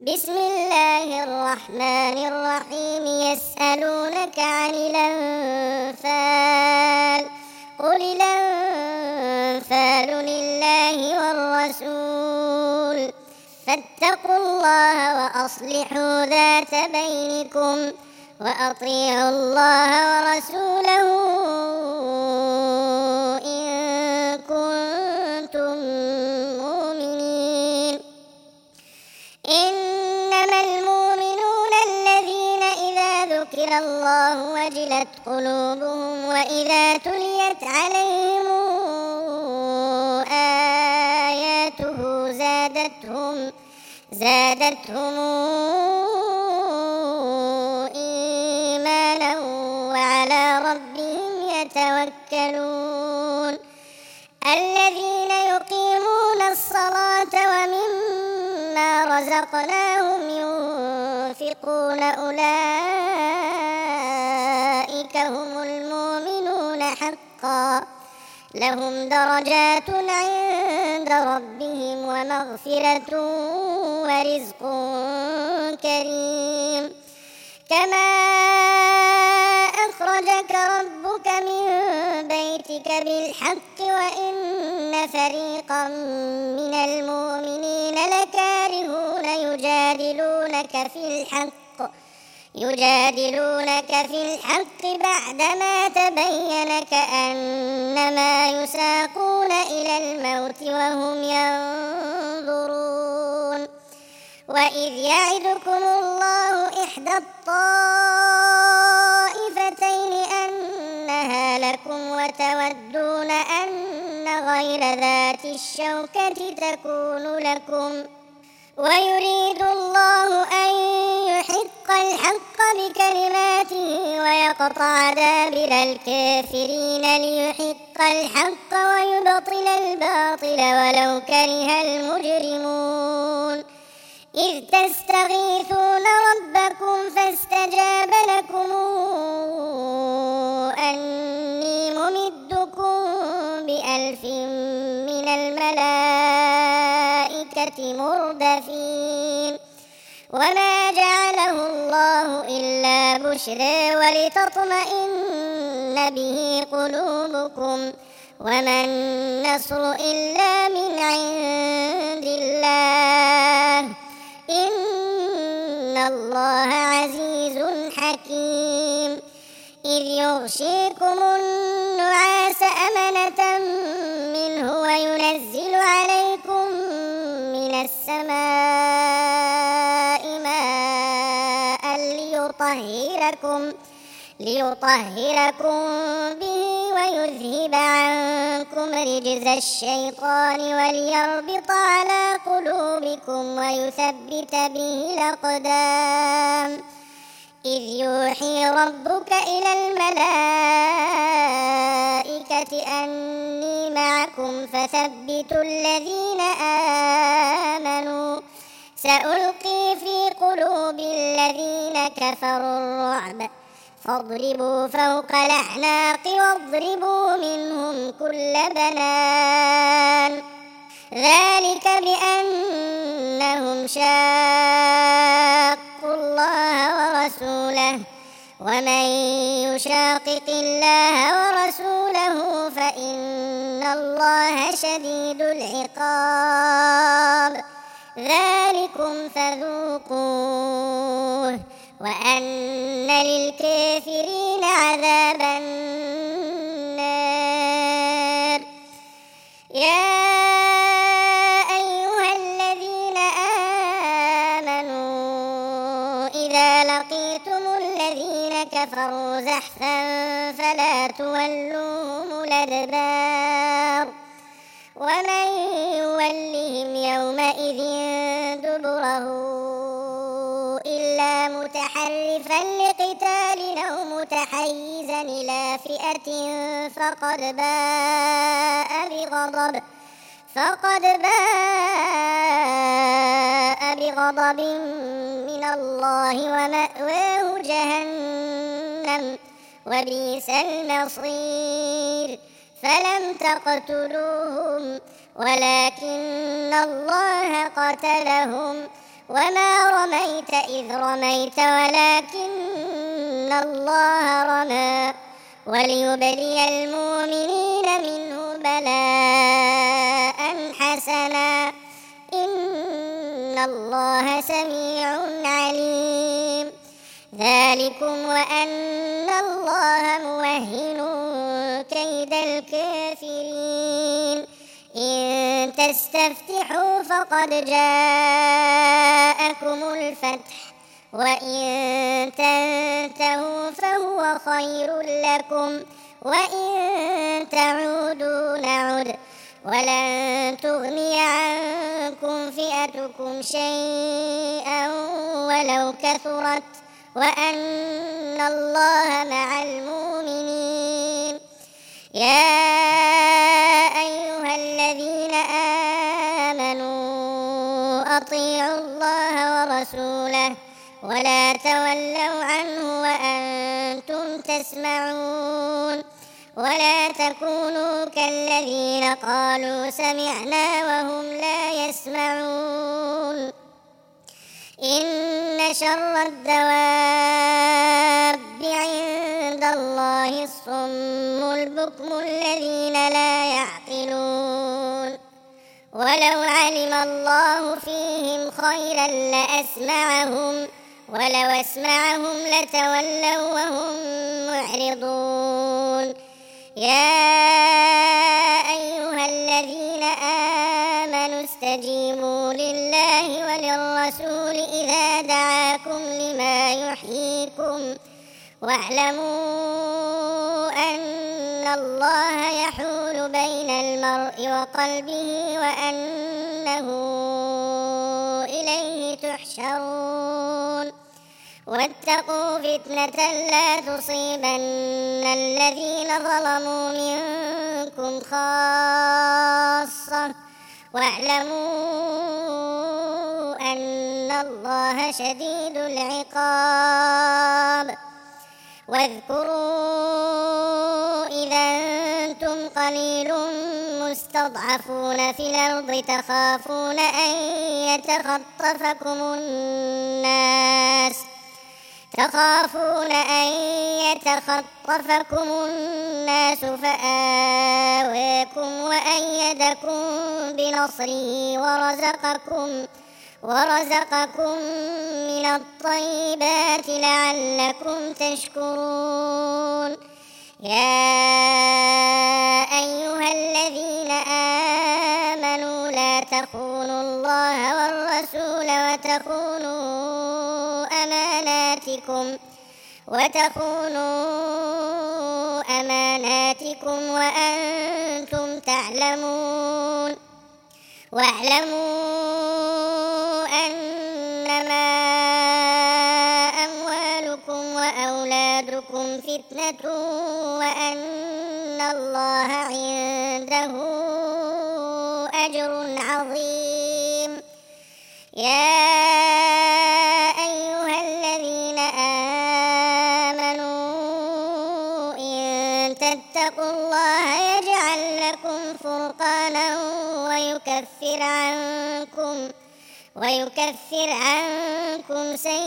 بسم الله الرحمن الرحيم. يسألونك عن الأنفال، قل الأنفال لله والرسول، فاتقوا الله وأصلحوا ذات بينكم، وأطيعوا الله ورسوله إن كنتم مؤمنين. إنما المؤمنون الذين إذا ذكر الله وجلت قلوبهم وإذا تليت عليهم آياته زادتهم إيمانا وعلى ربهم يتوكلون. الذين يقيمون الصلاة ومما رزقناهم ينفقون أولئك هم المؤمنون حقا، لهم درجات عند ربهم ومغفرة ورزق كريم. كما أخرجك ربك من بيتك بالحق وإن فريقا من المؤمنين لكارهون يجادلونك في الحق بعدما تبين كأنما يساقون إلى الموت وهم ينظرون. وإذ يعدكم الله إحدى الطائفتين أنها لكم وتودون أن غير ذات الشوكة تكون لكم، ويريد الله أن يحق الحق بكلماته ويقطع دابر الكافرين ليحق الحق ويبطل الباطل ولو كره المجرمون. إذ تستغيثون ربكم فاستجاب لكم أني ممدكم ب1000 من الملائكة مردفين. وما جعله الله إلا بشرى ولتطمئن به قلوبكم، وما النصر إلا من عند الله، إن الله عزيز حكيم. إذ يغشيكم النعاس أمنة منه وينزل عليكم من السماء ماء ليطهركم به ويذهب عنكم رجز الشيطان وليربط على قلوبكم ويثبت به الأقدام. إذ يوحي ربك إلى الملائكة أني معكم فثبتوا الذين آمنوا، سألقي في قلوب الذين كفروا الرعب، فاضربوا فوق الأعناق واضربوا منهم كل بنان. ذلك بأنهم شاقوا الله ورسوله، ومن يشاقق الله ورسوله فإن الله شديد العقاب. ذلكم فذوقوه وأن للكافرين عذاب النار. يا أيها الذين آمنوا إذا لقيتم الذين كفروا زحفا فلا تولوهم الأدبار، ومن يولهم يومئذ دبره إلا متحرفا لقتال أو متحيزا إلى فئة فقد باء بغضب من الله ومأواه جهنم وبئس المصير. فلم تقتلوهم ولكن الله قتلهم وما رميت إذ رميت ولكن الله رمى وليبلي المؤمنين منه بلاء حسنا إن الله سميع عليم ذلكم وأن الله موهن كيد الكافرين إن تستفتحوا فقد جاءكم الفتح وإن تنتهوا فهو خير لكم وإن تعودوا نعد ولن تغني عنكم فئتكم شيئا ولو كثرت وأن الله مع المؤمنين يا أيها الذين آمنوا أطيعوا الله ورسوله ولا تولوا عنه وأنتم تسمعون ولا تكونوا كالذين قالوا سمعنا وهم لا يسمعون إن شر الدواب عند الله الصم البكم الذين لا يعقلون ولو علم الله فيهم خيرا لأسمعهم ولو أسمعهم لتولوا وهم معرضون يا أيها الذين آمنوا استجيبوا لله وللرسول إذا دعاكم لما يحييكم واعلموا أن الله يحول بين المرء وقلبه وأنه إليه تحشرون واتقوا فتنة لا تصيبن الذين ظلموا منكم خاصة واعلموا أن الله شديد العقاب واذكروا إذا أنتم قليل مستضعفون في الأرض تخافون أن يتخطفكم الناس فآواكم وأيدكم بنصره ورزقكم من الطيبات لعلكم تشكرون يا أيها الذين آمنوا لا تخونوا الله والرسول وتخونوا أماناتكم وأنتم تعلمون واعلموا أنما أموالكم وأولادكم فتنة وأن الله عنده أجر عظيم يا أيها الذين آمنوا إن تتقوا الله يجعل لكم فرقانا ويكفر عنكم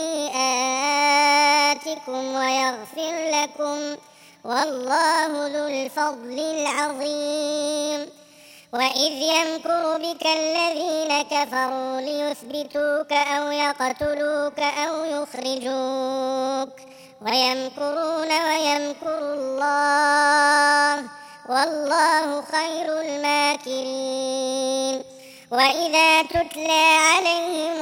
سيئاتكم ويغفر لكم والله ذو الفضل العظيم وإذ يمكر بك الذين كفروا ليثبتوك أو يقتلوك أو يخرجوك ويمكرون ويمكر الله والله خير الماكرين وإذا تتلى عليهم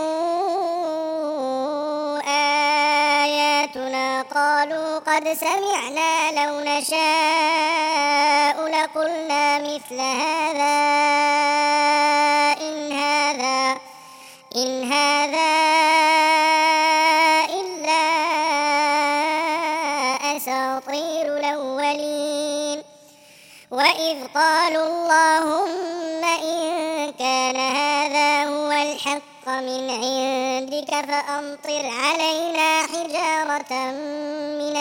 آياتنا قالوا قد سمعنا لو نشاء لقلنا مثل هذا إن هذا إلا أساطير الأولين وإذ قالوا اللهم إن كان هذا هو الحق من عندك فأمطر علينا حجارة من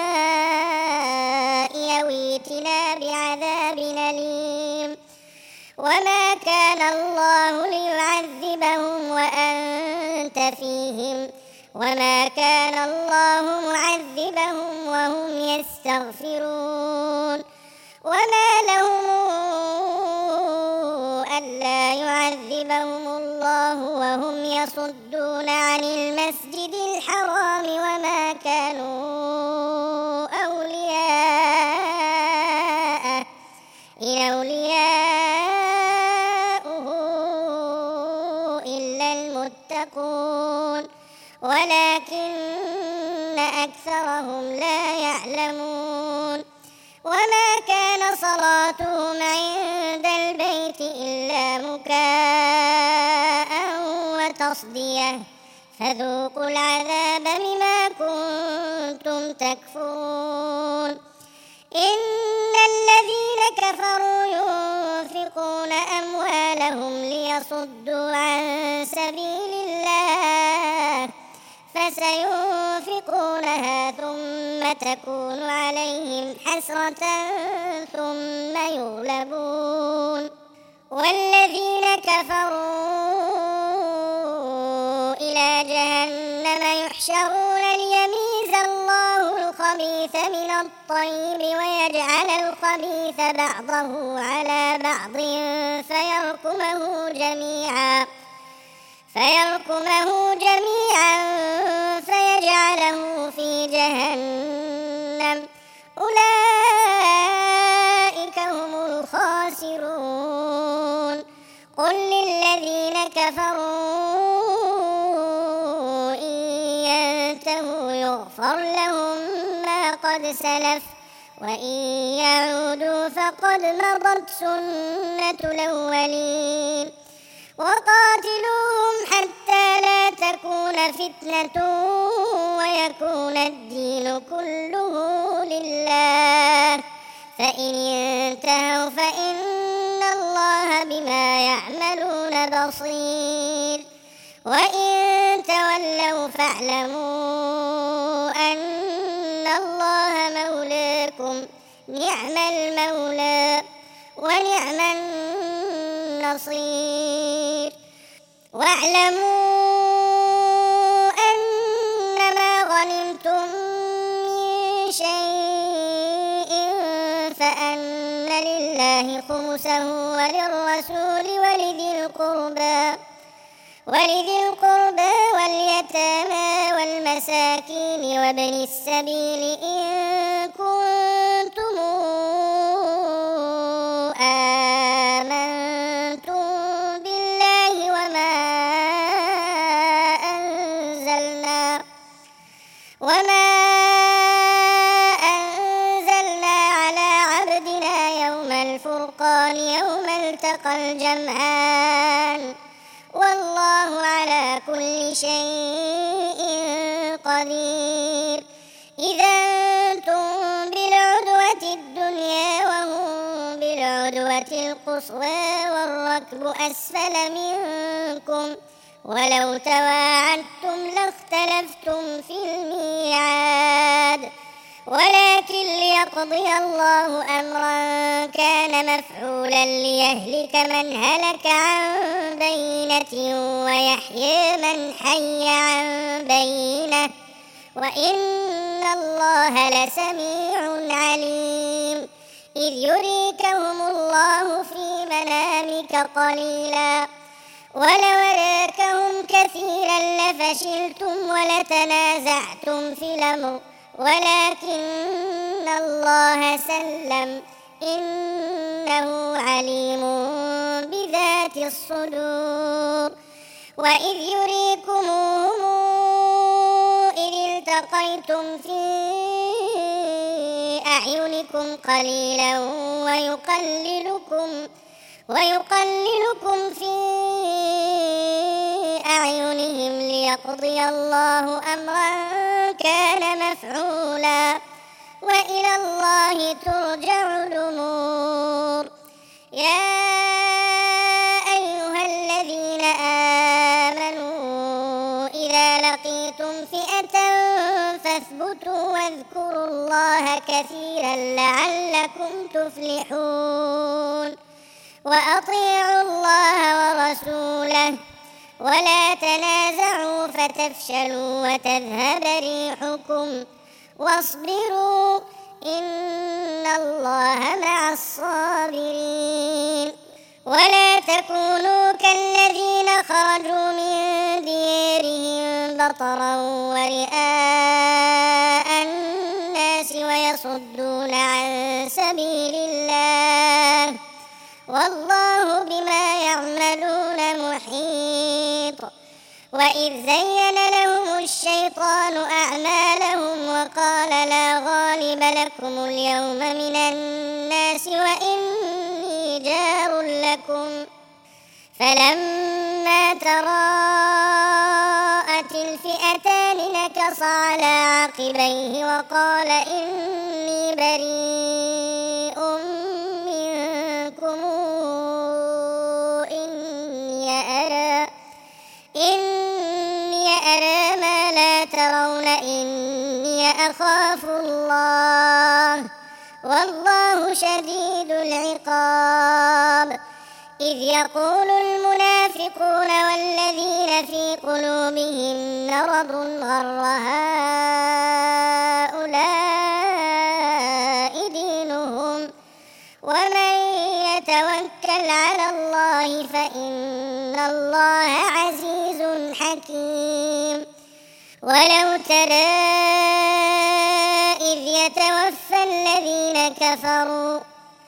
السماء أو ائتنا بعذاب أليم وما كان الله ليعذبهم وأنت فيهم وما كان الله معذبهم وهم يستغفرون وما لهم ألا يعذبهم الله وهم يصدون عن المسجد الحرام وما كانوا أولياءه إن أولياؤه إلا المتقون ولكن أكثرهم لا يعلمون وما كان صلاتهم عند البيت إلا مكاء وتصدية فذوقوا العذاب بما كنتم تكفرون إن الذين كفروا ينفقون أموالهم ليصدوا عن سبيل الله فسينفقونها ثم تكون عليهم حسرة ثم يغلبون والذين كفروا إلى جهنم يحشرون ليميز الله الخبيث من الطيب ويجعل الخبيث بعضه على بعض فيركمه جميعا فيجعله في جهنم أولئك هم الخاسرون قل للذين كفروا إن ينتهوا يغفر لهم ما قد سلف وإن يعودوا فقد مضت سنة الأولين وقاتلوهم حتى لا تكون فتنة ويكون الدين كله لله فإن انتهوا فإن الله بما يعملون بصير وإن تولوا فاعلموا أن الله مولاكم نعم المولى ونعم النصير واعلموا أنما غنمتم من شيء فأن لله خمسه وللرسول ولذي القربى واليتامى والمساكين وابن السبيل إن كنتم آمنتم بالله وما أنزلنا على عبدنا يوم الفرقان يوم التقى الجمعان والله على كل شيء قدير إذا أنتم بالعدوة الدنيا وهم بالعدوة القصوى والركب أسفل منكم ولو تواعدتم لاختلفتم في الميعاد ولكن ليقضي الله أمرا كان مفعولا ليهلك من هلك عن بينة ويحيي من حي عن بينة وإن الله لسميع عليم إذ يريكهم الله في منامك قليلا ولو أراكهم كثيرا لفشلتم ولتنازعتم في الأمر ولكن الله سلم إنه عليم بذات الصدور وإذ يريكمهم إذ التقيتم في أعينكم قليلا ويقللكم في أعينهم ليقضي الله أمرا كان مفعولا وإلى الله ترجع الأمور يا أيها الذين آمنوا إذا لقيتم فئة فاثبتوا واذكروا الله كثيرا لعلكم تفلحون وأطيعوا الله ورسوله ولا تنازعوا فتفشلوا وتذهب ريحكم واصبروا إن الله مع الصابرين. ولا تكونوا كالذين خرجوا من ديارهم بطرا ورئاء الناس ويصدون عن سبيل الله والله بما يعملون محيط. وإذ زين لهم الشيطان أعمالهم وقال لا غالب لكم اليوم من الناس وإني جار لكم فلما تراءت الفئتان نكص على عقبيه وقال إني بريء منكم إني أرى ما لا ترون إني أخاف الله والله شديد العقاب. إذ يقول المنافقون والذين في قلوبهم مرض غر هؤلاء دينهم ومن يتوكل على الله فإن الله عزيز حكيم. ولو ترى إذ يتوفى الذين كفروا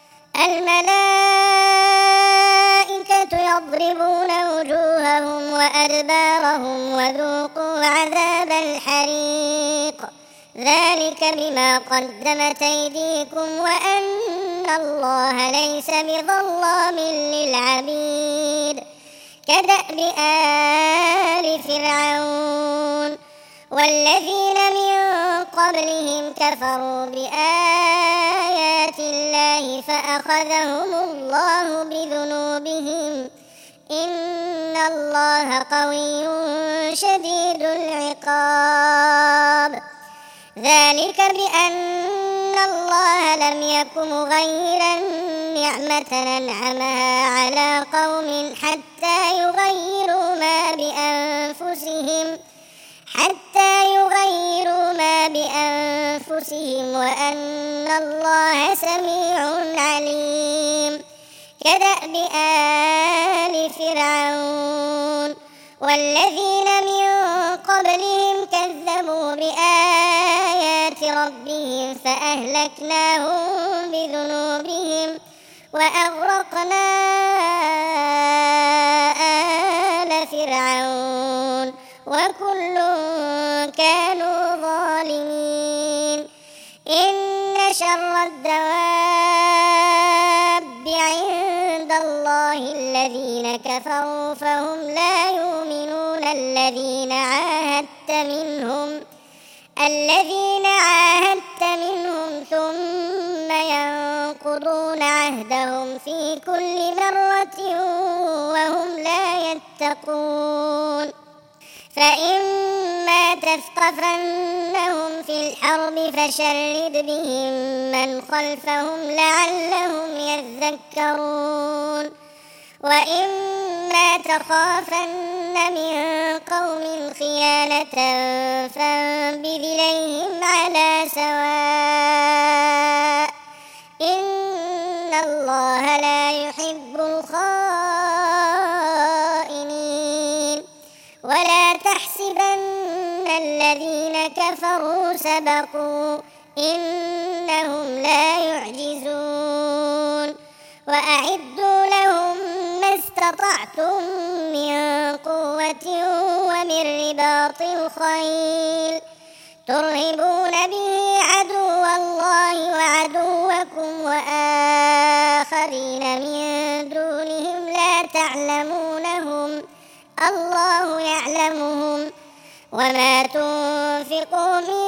الملائكة يضربون وجوههم وأدبارهم وذوقوا عذاب الحريق ذلك بما قدمت أيديكم وأن الله ليس بظلام للعبيد. كدأب آل فرعون والذين من قبلهم كفروا بآيات الله فأخذهم الله بذنوبهم إن الله قوي شديد العقاب. ذلك بأن الله لم يك مغيرا نعمة أنعمها على قوم حتى يغيروا ما بأنفسهم وأن الله سميع عليم. كدأب آل فرعون والذين من قبلهم كذبوا بآيات ربهم فأهلكناهم بذنوبهم وأغرقنا آل فرعون وكل كانوا ظالمين. إن شر الدواب عند الله الذين كفروا فهم لا يؤمنون الذين عاهدت منهم ثم ينقضون عهدهم في كل مرة وهم لا يتقون. فإما تثقفنهم في الحرب فشرد بهم من خلفهم لعلهم يذكرون. وإما تخافن من قوم خيانة فانبذ إليهم على سواء إن الله لا يحب الخائنين. ولا تحسبن الذين كفروا سبقوا إنهم لا يعجزون. وأعدوا لهم ما استطعتم من قوة ومن رباط الخيل ترهبون به عدو الله وعدوكم وآخرين من دونهم لا تعلمونهم الله يعلمهم. وما تنفقوا من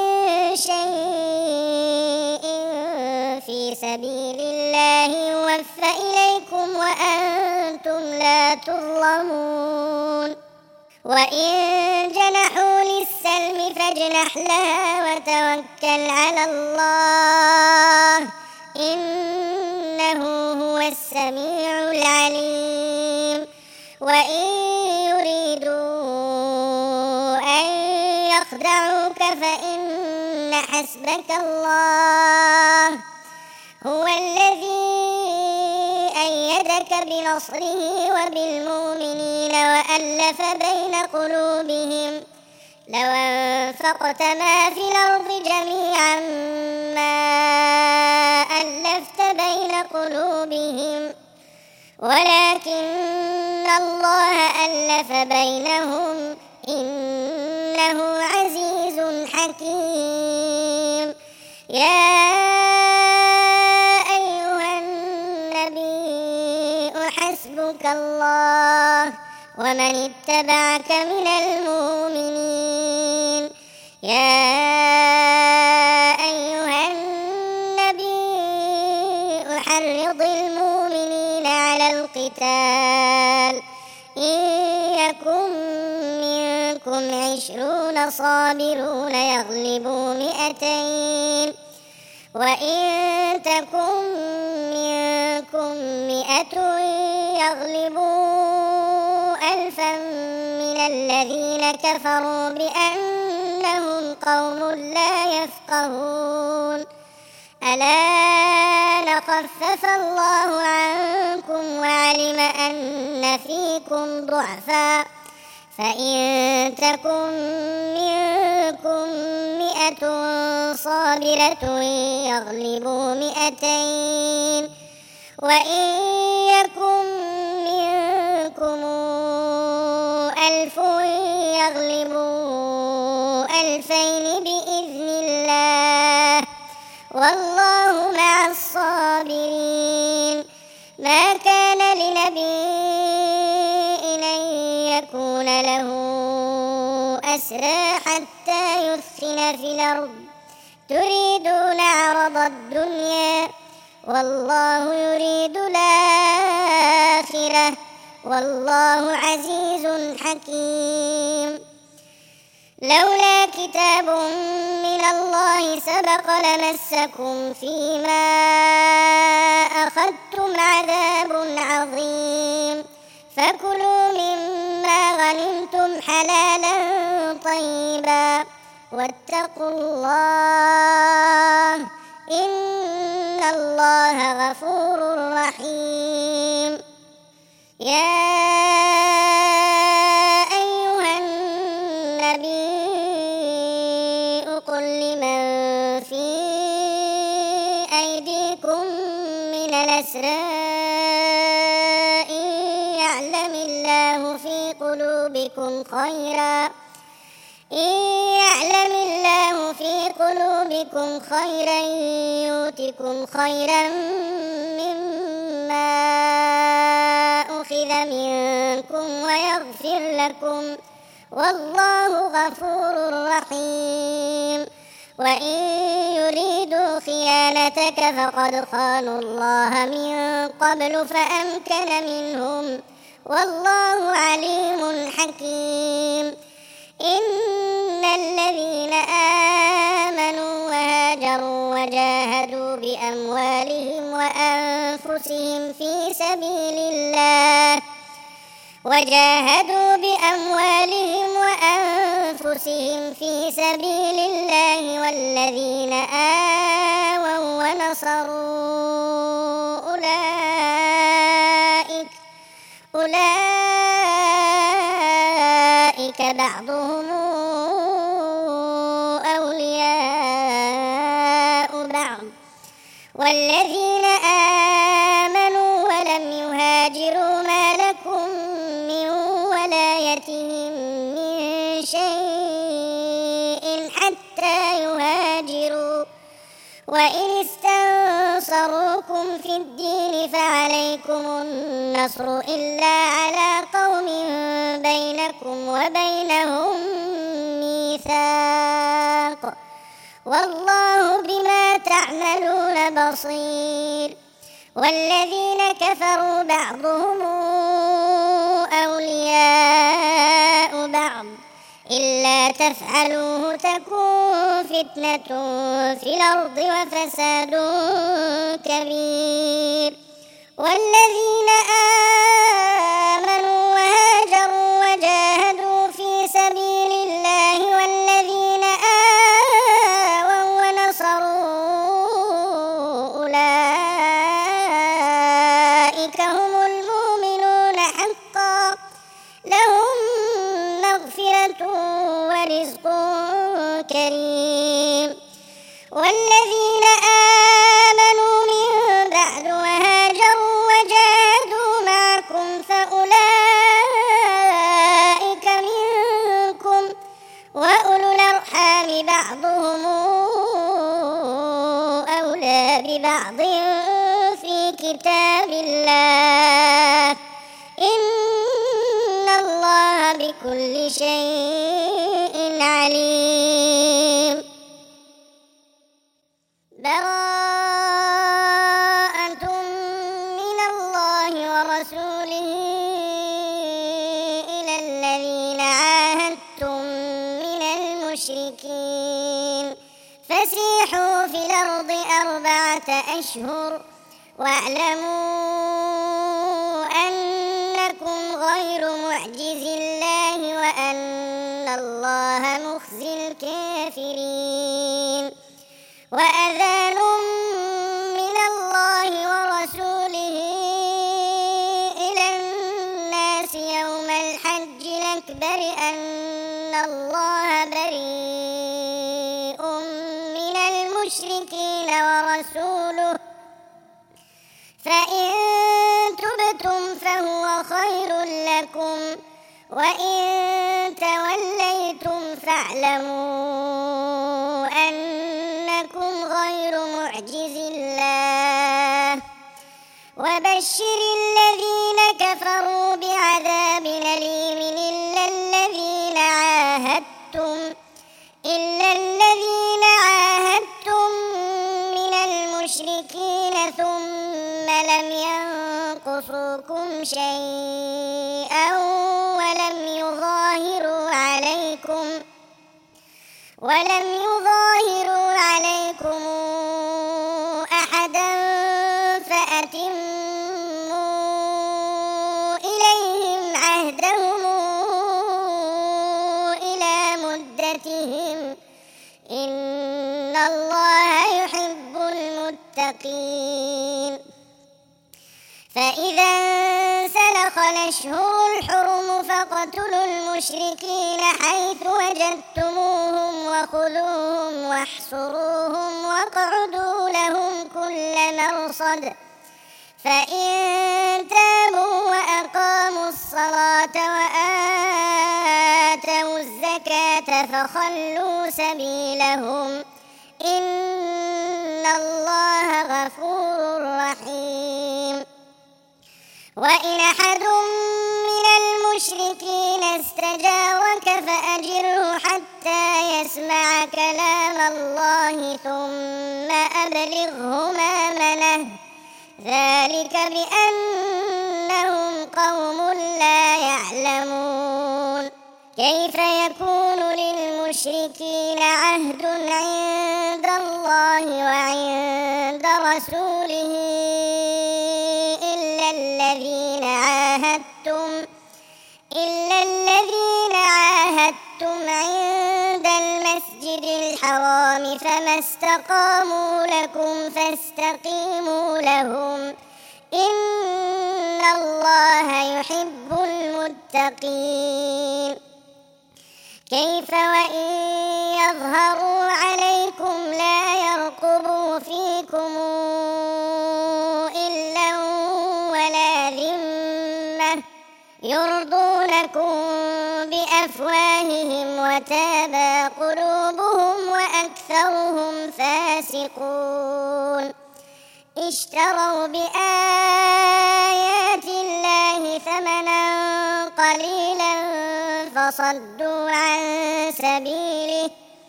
شيء في سبيل الله يوفى إليكم وأنتم لا تظلمون. وإن جنحوا للسلم فاجنح لها وتوكل على الله إنه هو السميع العليم وإن يريدوا أن يخدعوك فإن حسبك الله هو الذي أيدك بنصره وبالمؤمنين وألف بين قلوبهم لو أنفقت ما في الأرض جميعا ما ألفت بين قلوبهم ولكن الله ألف بينهم إنه عزيز حكيم يا أيها النبي حسبك الله ومن اتبعك من المؤمنين يا أيها النبي حرض المؤمنين على القتال إن يكن منكم 20 صابرون يغلبوا 200 وإن تكن منكم 100 يغلبوا 1000 من الذين كفروا بأنهم قوم لا يفقهون ألا خفف الله عنكم وعلم أن فيكم ضعفا فإن تكن منكم 100 صابرة يغلبوا 200 وإن يكن منكم 1000 يغلبوا 2000 بإذن الله والله مع الصابرين ما كان لنبي أن يكون له أسرى حتى يثخن في الأرض تريدون عرض الدنيا والله يريد الآخرة والله عزيز حكيم لولا كتاب من الله سبق لمسكم فيما أخذتم عذاب عظيم فكلوا مما غنمتم حلالا طيبا واتقوا الله إن الله غفور رحيم يا أيها النبي قل لمن في أيديكم من الأسرى إن يعلم الله في قلوبكم خيرا يؤتكم خيرا مما أخذ منكم ويغفر لكم والله غفور رحيم وإن يريدوا خيانتك فقد خانوا الله من قبل فأمكن منهم والله عليم حكيم إن الذين آمنوا وهاجروا وجاهدوا بأموالهم وأنفسهم في سبيل الله والذين آووا ونصروا أولئك بعضهم أولياء بعض والذين آمنوا ولم يهاجروا ما لكم من ولايتهم من شيء حتى يهاجروا وإن استنصروكم في الدين فعليكم النصر إلا على قوم بينكم وبينهم ميثاق والله بما تعملون بصير والذين كفروا بعضهم أولياء بعض إلا تفعلوه تكون فتنة في الأرض وفساد كبير والذين آمنوا وهاجروا وجاهدوا في سبيل الله والذين آووا ونصروا أولئك هم المؤمنون حقا لهم مغفرة ورزق كريم. والذين آمنوا من بعد وهاجروا وجاهدوا معكم فأولئك منكم وأولو الأرحام بعضهم أولى ببعض في كتاب الله إن الله بكل شيء عليم. براءة من الله ورسوله إلى الذين عاهدتم من المشركين فسيحوا في الأرض 4 أشهر واعلموا أنكم غير معجز الله وأن الله مخزي الكافرين. وأذان من الله ورسوله إلى الناس يوم الحج الأكبر أن الله بريء من المشركين ورسوله فإن تبتم فهو خير لكم وإن توليتم فاعلموا أنكم غير معجز الله وبشر الذين كفروا بعذاب أليم إلا الذين عاهدتم من المشركين ثم لم ينقصوكم شيئا ولم يظاهروا عليكم أحدا فأتموا إليهم عهدهم إلى مدتهم إن الله يحب المتقين. فإذا انسلخ الأشهر الحرم فاقتلوا المشركين حيث وجدتموهم وخذوهم واحصروهم واقعدوا لهم كل مرصد فإن تابوا وأقاموا الصلاة وآتوا الزكاة فخلوا سبيلهم إن الله غفور رحيم. وإن أحد من المشركين استجارك فأجره حتى يسمع كلام الله ثم أبلغه مأمنه ذلك بأنهم قوم لا يعلمون. كيف يكون للمشركين عهد عند الله وعند رسوله إلا الذين عاهدتم عند المسجد الحرام فما استقاموا لكم فاستقيموا لهم إن الله يحب المتقين. كيف وإن يظهروا عليكم لا يرقبوا فيكم إلا ولا ذمة يرضونكم بأفواههم وتابى قلوبهم وأكثرهم فاسقون. اشتروا بآيات الله ثمنا قليلا فصدوا عن سبيله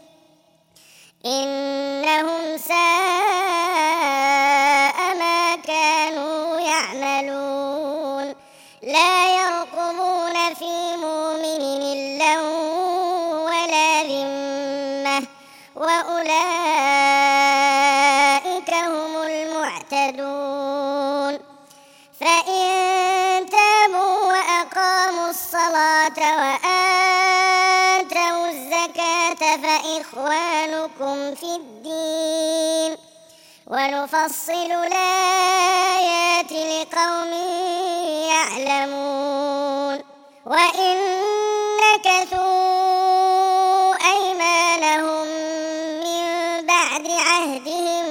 إنهم ساء ما كانوا يعملون. لا يرقبون في مؤمن إلا ولا ذمة وأولئك هم المعتدون. فإخوانكم في الدين ونفصل الآيات لقوم يعلمون وإن نكثوا أيمانهم من بعد عهدهم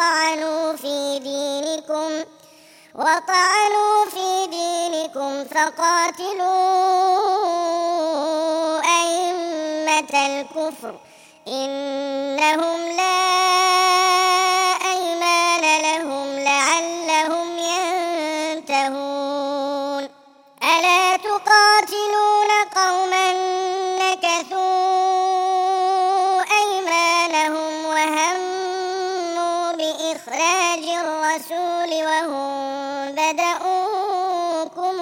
وطعنوا في دينكم فقاتلوا أئمة الكفر إنهم لا أيمان لهم لعلهم ينتهون ألا تقاتلون قوما نكثوا أيمانهم وهموا بإخراج الرسول وهم بدؤوكم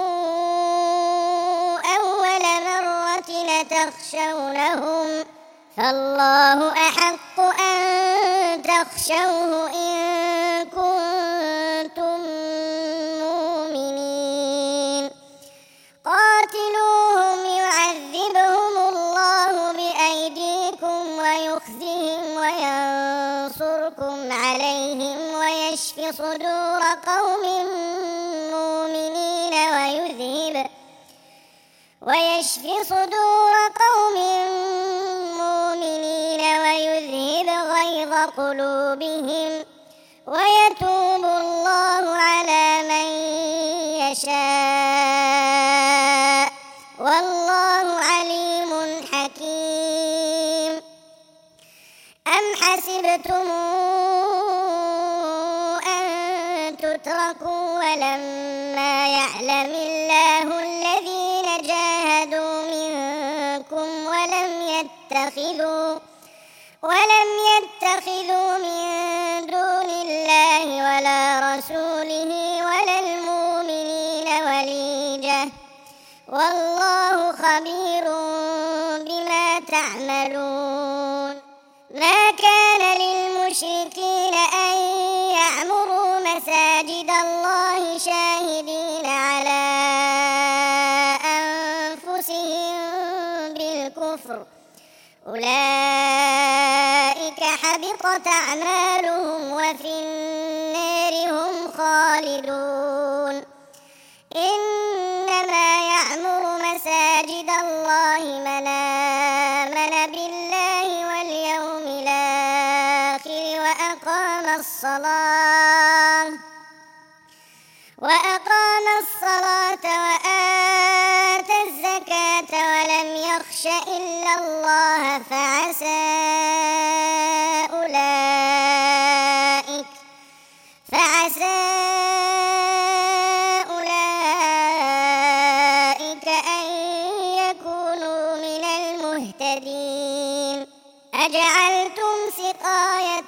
أول مرة تخشونهم فالله أحق أن تخشوه إن كنتم مؤمنين قاتلوهم يعذبهم الله بأيديكم ويخزهم وينصركم عليهم ويشف صدور قوم مؤمنين ويذهب غيظ قلوبهم ويتوب الله على من يشاء والله عليم حكيم أم حسبتم أن تتركوا ولما يعلم الله الذين جاهدوا منكم ولم يتخذوا من دون الله ولا رسوله ولا المؤمنين وليجة والله خبير بما تعملون ما كان للمشركين أن يعمروا مساجد الله شاهدين على أنفسهم بالكفر أولئك حبطت أعمالهم وفي النار هم خالدون إنما يعمر مساجد الله من آمن بالله واليوم الآخر وأقام الصلاة وآتى الزكاة ولم يخش إلا الله فعسى أولئك أن يكونوا من المهتدين أجعلتم سقاية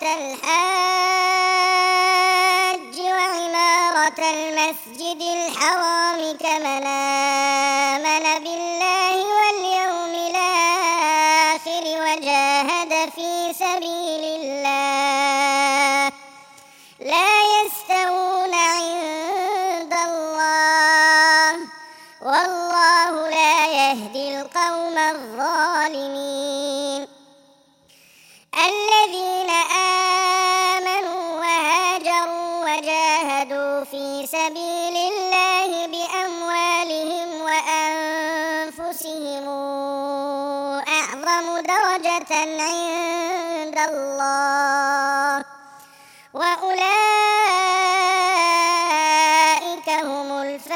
الحاج وعمارة المسجد الحرام كمن آمن بالله واليوم الآخر وجاهد في سبيل الله لا يستوون عند الله والله لا يهدي القوم الظالمين الذين آمنوا وهاجروا وجاهدوا في سبيل الله بأموالهم وأنفسهم أعظم درجة عند الله وأولئك هم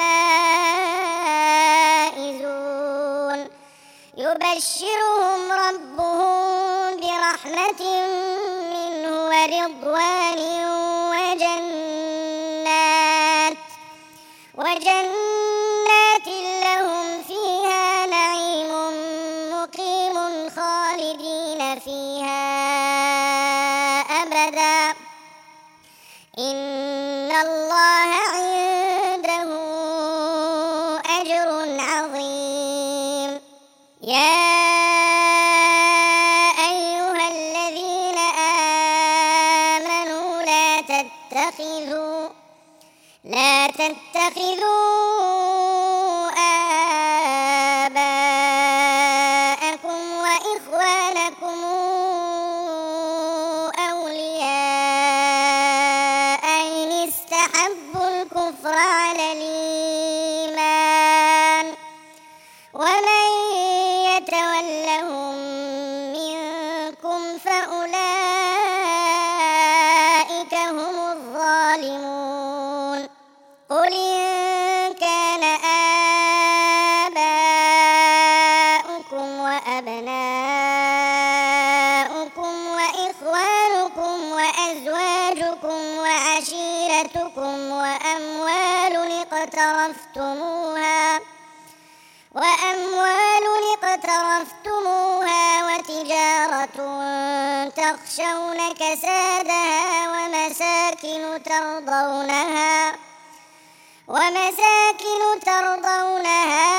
الفائزون يبشرهم ربهم برحمة منه ورضوان وجنات لهم فيها نعيم مقيم خالدين فيها أبدا إن الله عنده أجر عظيم يا أيها الذين آمنوا لا تتخذوا آباءكم لكم أولياء إن استحبوا الكفر على الإيمان ومن يتولهم منكم فأولئك هم الظالمون قل إن كان آباؤكم وأبناؤكم وإخوانكم وأزواجكم وعشيرتكم وأموال اقترفتموها وتجارة تخشون كسادها ومساكن ترضونها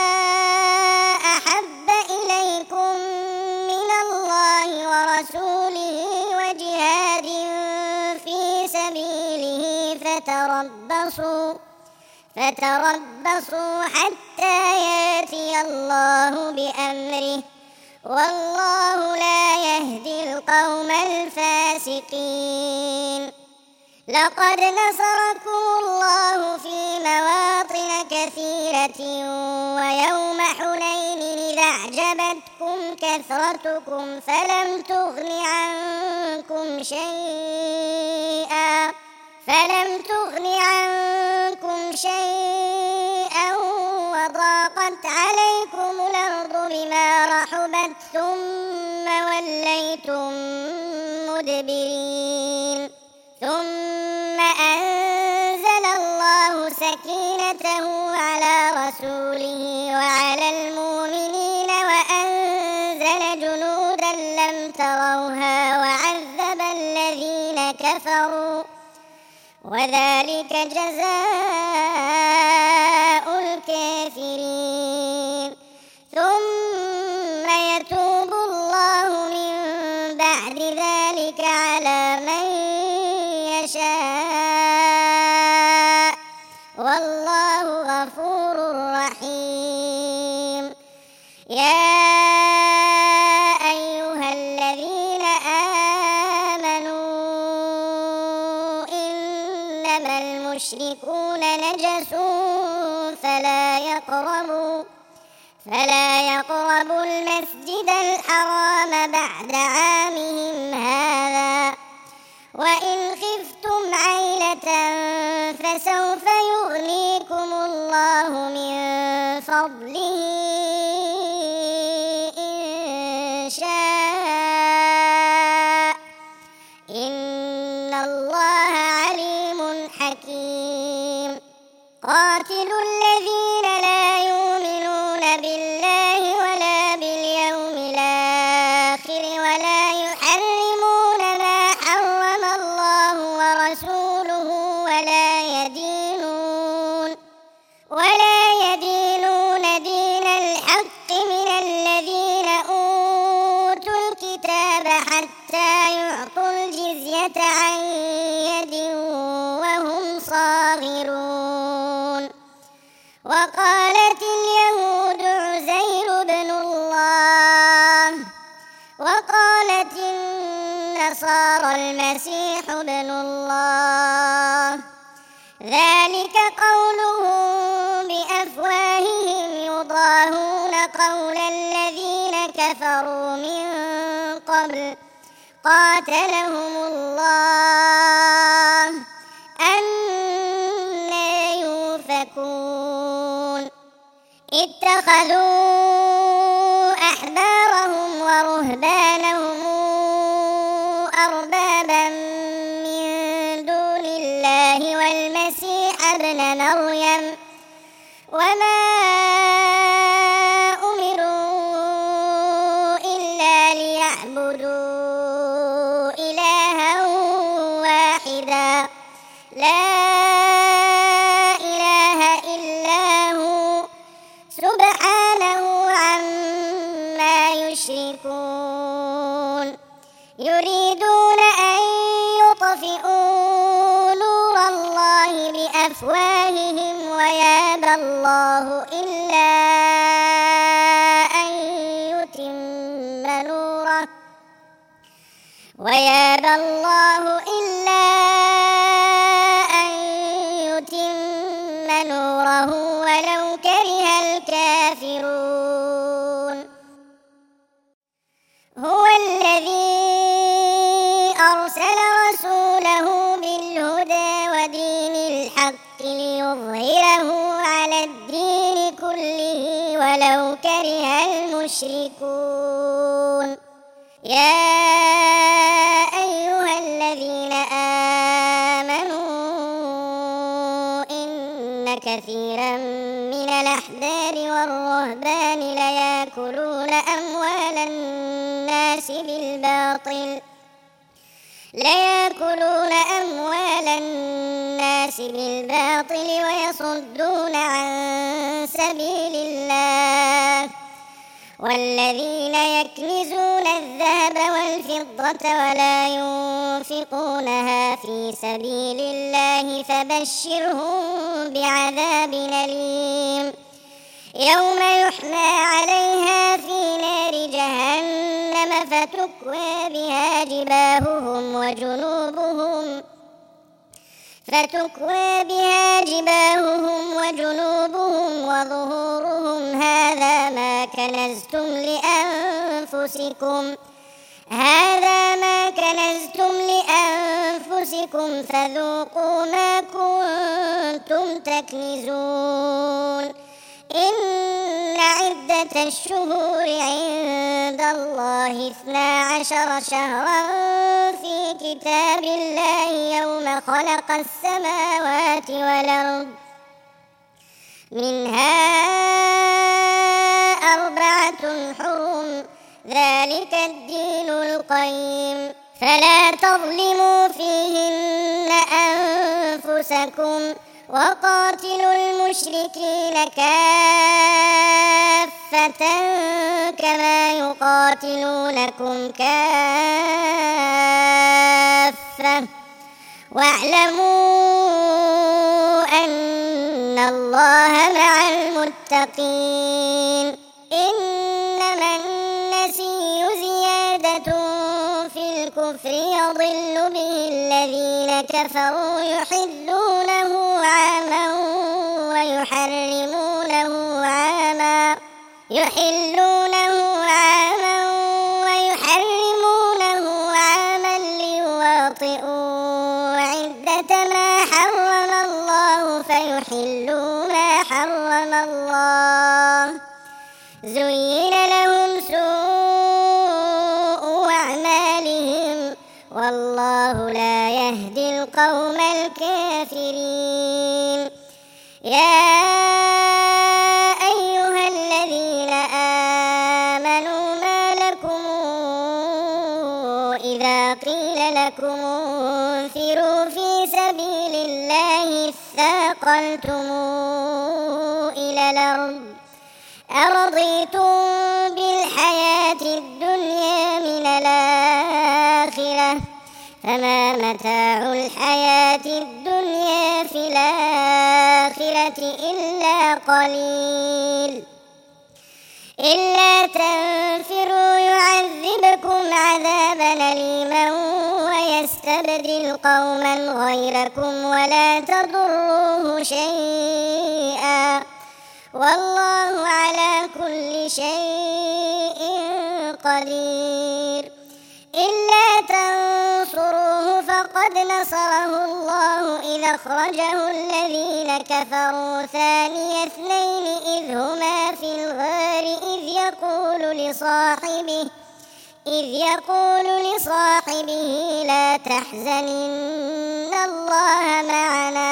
أحب إليكم من الله ورسوله وجهاد في سبيله فتربصوا حتى يأتي الله بأمره والله لا يهدي القوم الفاسقين لقد نصركم الله في مواطن كثيرة ويوم حنين إذ أعجبتكم كثرتكم فلم تغن عنكم شيئا وضاقت عليكم الأرض بما رحبت ثم وليتم مدبرين ثم أنزل الله سكينته على رسوله وعلى المؤمنين وأنزل جنودا لم تروها وعذب الذين كفروا وذلك جزاء الكافرين ثم يتوب الله من بعد ذلك على من يشاء والله غفور رحيم يا أيها الذين آمنوا إنما المشركون نجس فلا يقربوا المسجد الحرام بعد عامهم هذا وإن خفتم عيلة فسوف يغنيكم الله من فضله إن شاء إن الله عليم حكيم قاتلوا الذين لا يؤمنون بالله ولا باليوم الآخر ولا يحرمون ما حرم الله ورسوله ولا يدينون دين الحق من الذين أوتوا الكتاب حتى يعطوا الجزية عن يد وهم صاغرون وقالت اليهود عزير بن الله وقالت النصارى المسيح بن الله ذلك قولهم بأفواههم يضاهون قول الذين كفروا من قبل قاتلهم الله أنى يؤفكون اتخذوا أحبارهم ورهبانهم أربابا من دون الله والمسيح ابن مريم وما أمروا إلا ليعبدوا إلها واحدا لا إله إلا هو سبحانه عما يشركون يريدون أن يطفئوا نور الله بأفواههم ويابى الله إلا أن يتم نوره ويابى الله إلا أن يتم نوره ولو كره الكافرون. هو الذي أرسل رسوله بالهدى ودين الحق ليظهره على الدين كله ولو كره المشركون. يا أيها الذين آمنوا إن كثيرا من الأحبار والرهبان ليأكلون أموال الناس بالباطل ويصدون عن سبيل الله. والذين يكنزون الذهب والفضة ولا ينفقونها في سبيل الله فبشرهم بعذاب أليم يوم يحمى عليها في نار جهنم فتكوى بها جباههم وجنوبهم وظهورهم هذا ما كنزتم لأنفسكم فذوقوا ما كنتم تكنزون. إن عدة الشهور عند الله 12 شهرا في كتاب الله يوم خلق السماوات والأرض منها 4 حرم ذلك الدين القيم فلا تظلموا فيهن أنفسكم وقاتلوا المشركين كافة كما يقاتلونكم كافة واعلموا أن الله مع المتقين. إنما النسي زيادة في الكفر يضل به الذين كفروا يحلونه عاما ويحرمونه عاما ليواطئوا عدة ما حرم الله فيحلوا ما حرم الله. زين لهم سوء أعمالهم والله لا يهدي القوم الكافرين. يا أيها الذين آمنوا ما لكم إذا قيل لكم انفروا في سبيل الله اثاقلتم إلى الأرض أرضيتم بالحياة الدنيا من الآخرة فما متاع الحياة الدنيا في الآخرة إلا قليل. إلا تنفروا يعذبكم عذابا أليما ويستبدل قوما غيركم ولا تضروه شيئا والله على كل شيء قدير. إلا تنصروه فقد نصره الله إذ أخرجه الذين كفروا ثاني اثنين إذ هما في الغار إذ يقول لصاحبه لا تحزن إن الله معنا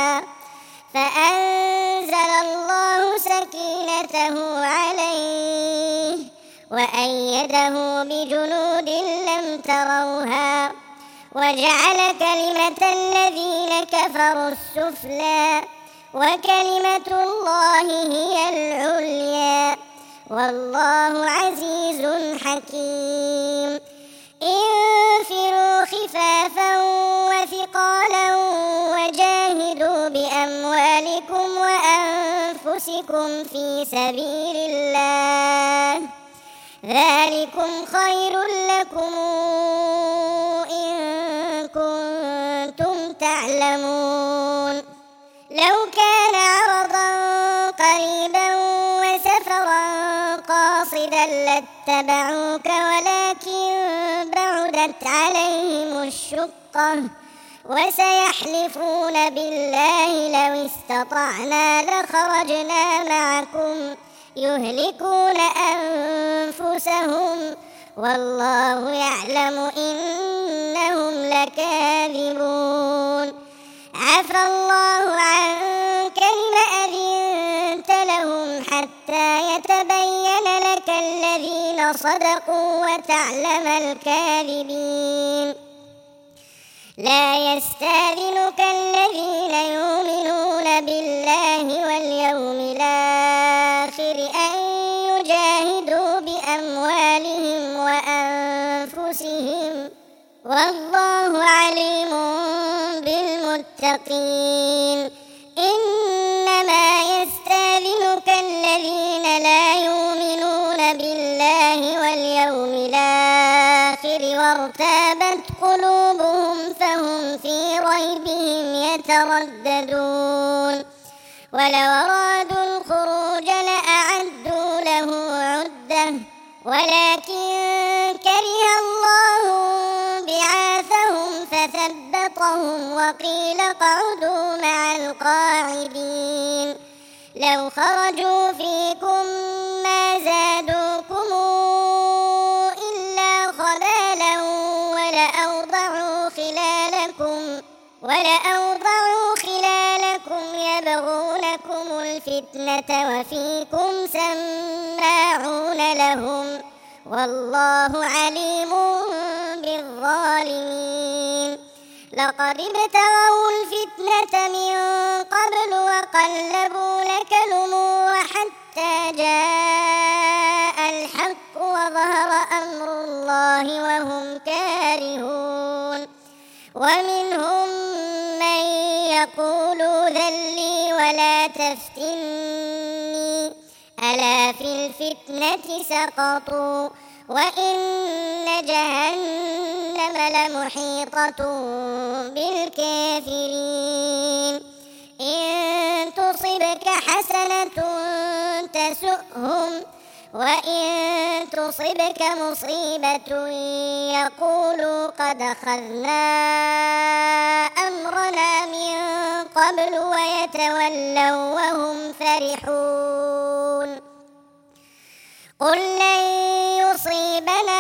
فأنزل الله سكينته عليه وأيده بجنود لم تروها وجعل كلمة الذين كفروا السفلى وكلمة الله هي العليا والله عزيز حكيم. انفروا خفافا وثقالا وجاهدوا بأموالكم وأنفسكم في سبيل الله ذلكم خير لكم إن اتبعوك ولكن بعدت عليهم الشقة وسيحلفون بالله لو استطعنا لخرجنا معكم يهلكون أنفسهم والله يعلم إنهم لكاذبون عفى الله عنك لم أذنت لهم حتى يتبين لك الذين صدقوا وتعلم الكاذبين لا يستأذنك الذين يؤمنون بالله واليوم الآخر أن يجاهدوا بأموالهم وأنفسهم والله عليم بالمتقين إنما يستأذنك الذين لا يؤمنون بالله واليوم الآخر وارتابت قلوبهم فهم في ريبهم يترددون ولو أرادوا الخروج لأعدوا له عدة ولكن كره الله بعاثهم فثبطهم وقيل اقعدوا مع القاعدين لو خرجوا فيكم ما زادوكم إلا خبالا ولأوضعوا خلالكم يبغونكم الفتنة وفيكم سماعون لهم والله عليم بالظالمين لقد ابتغوا الفتنة من قبل وقلبوا لك الأمور حتى جاء الحق وظهر أمر الله وهم كارهون ومنهم من يقول ذلي ولا تفتني ألا في الفتنة سقطوا وإن جهنم لمحيطة بالكافرين إن تصبك حسنة تسؤهم وإن تصبك مصيبة يقولوا قد أخذنا أمرنا من قبل ويتولوا وهم فرحون قل لن يصيبنا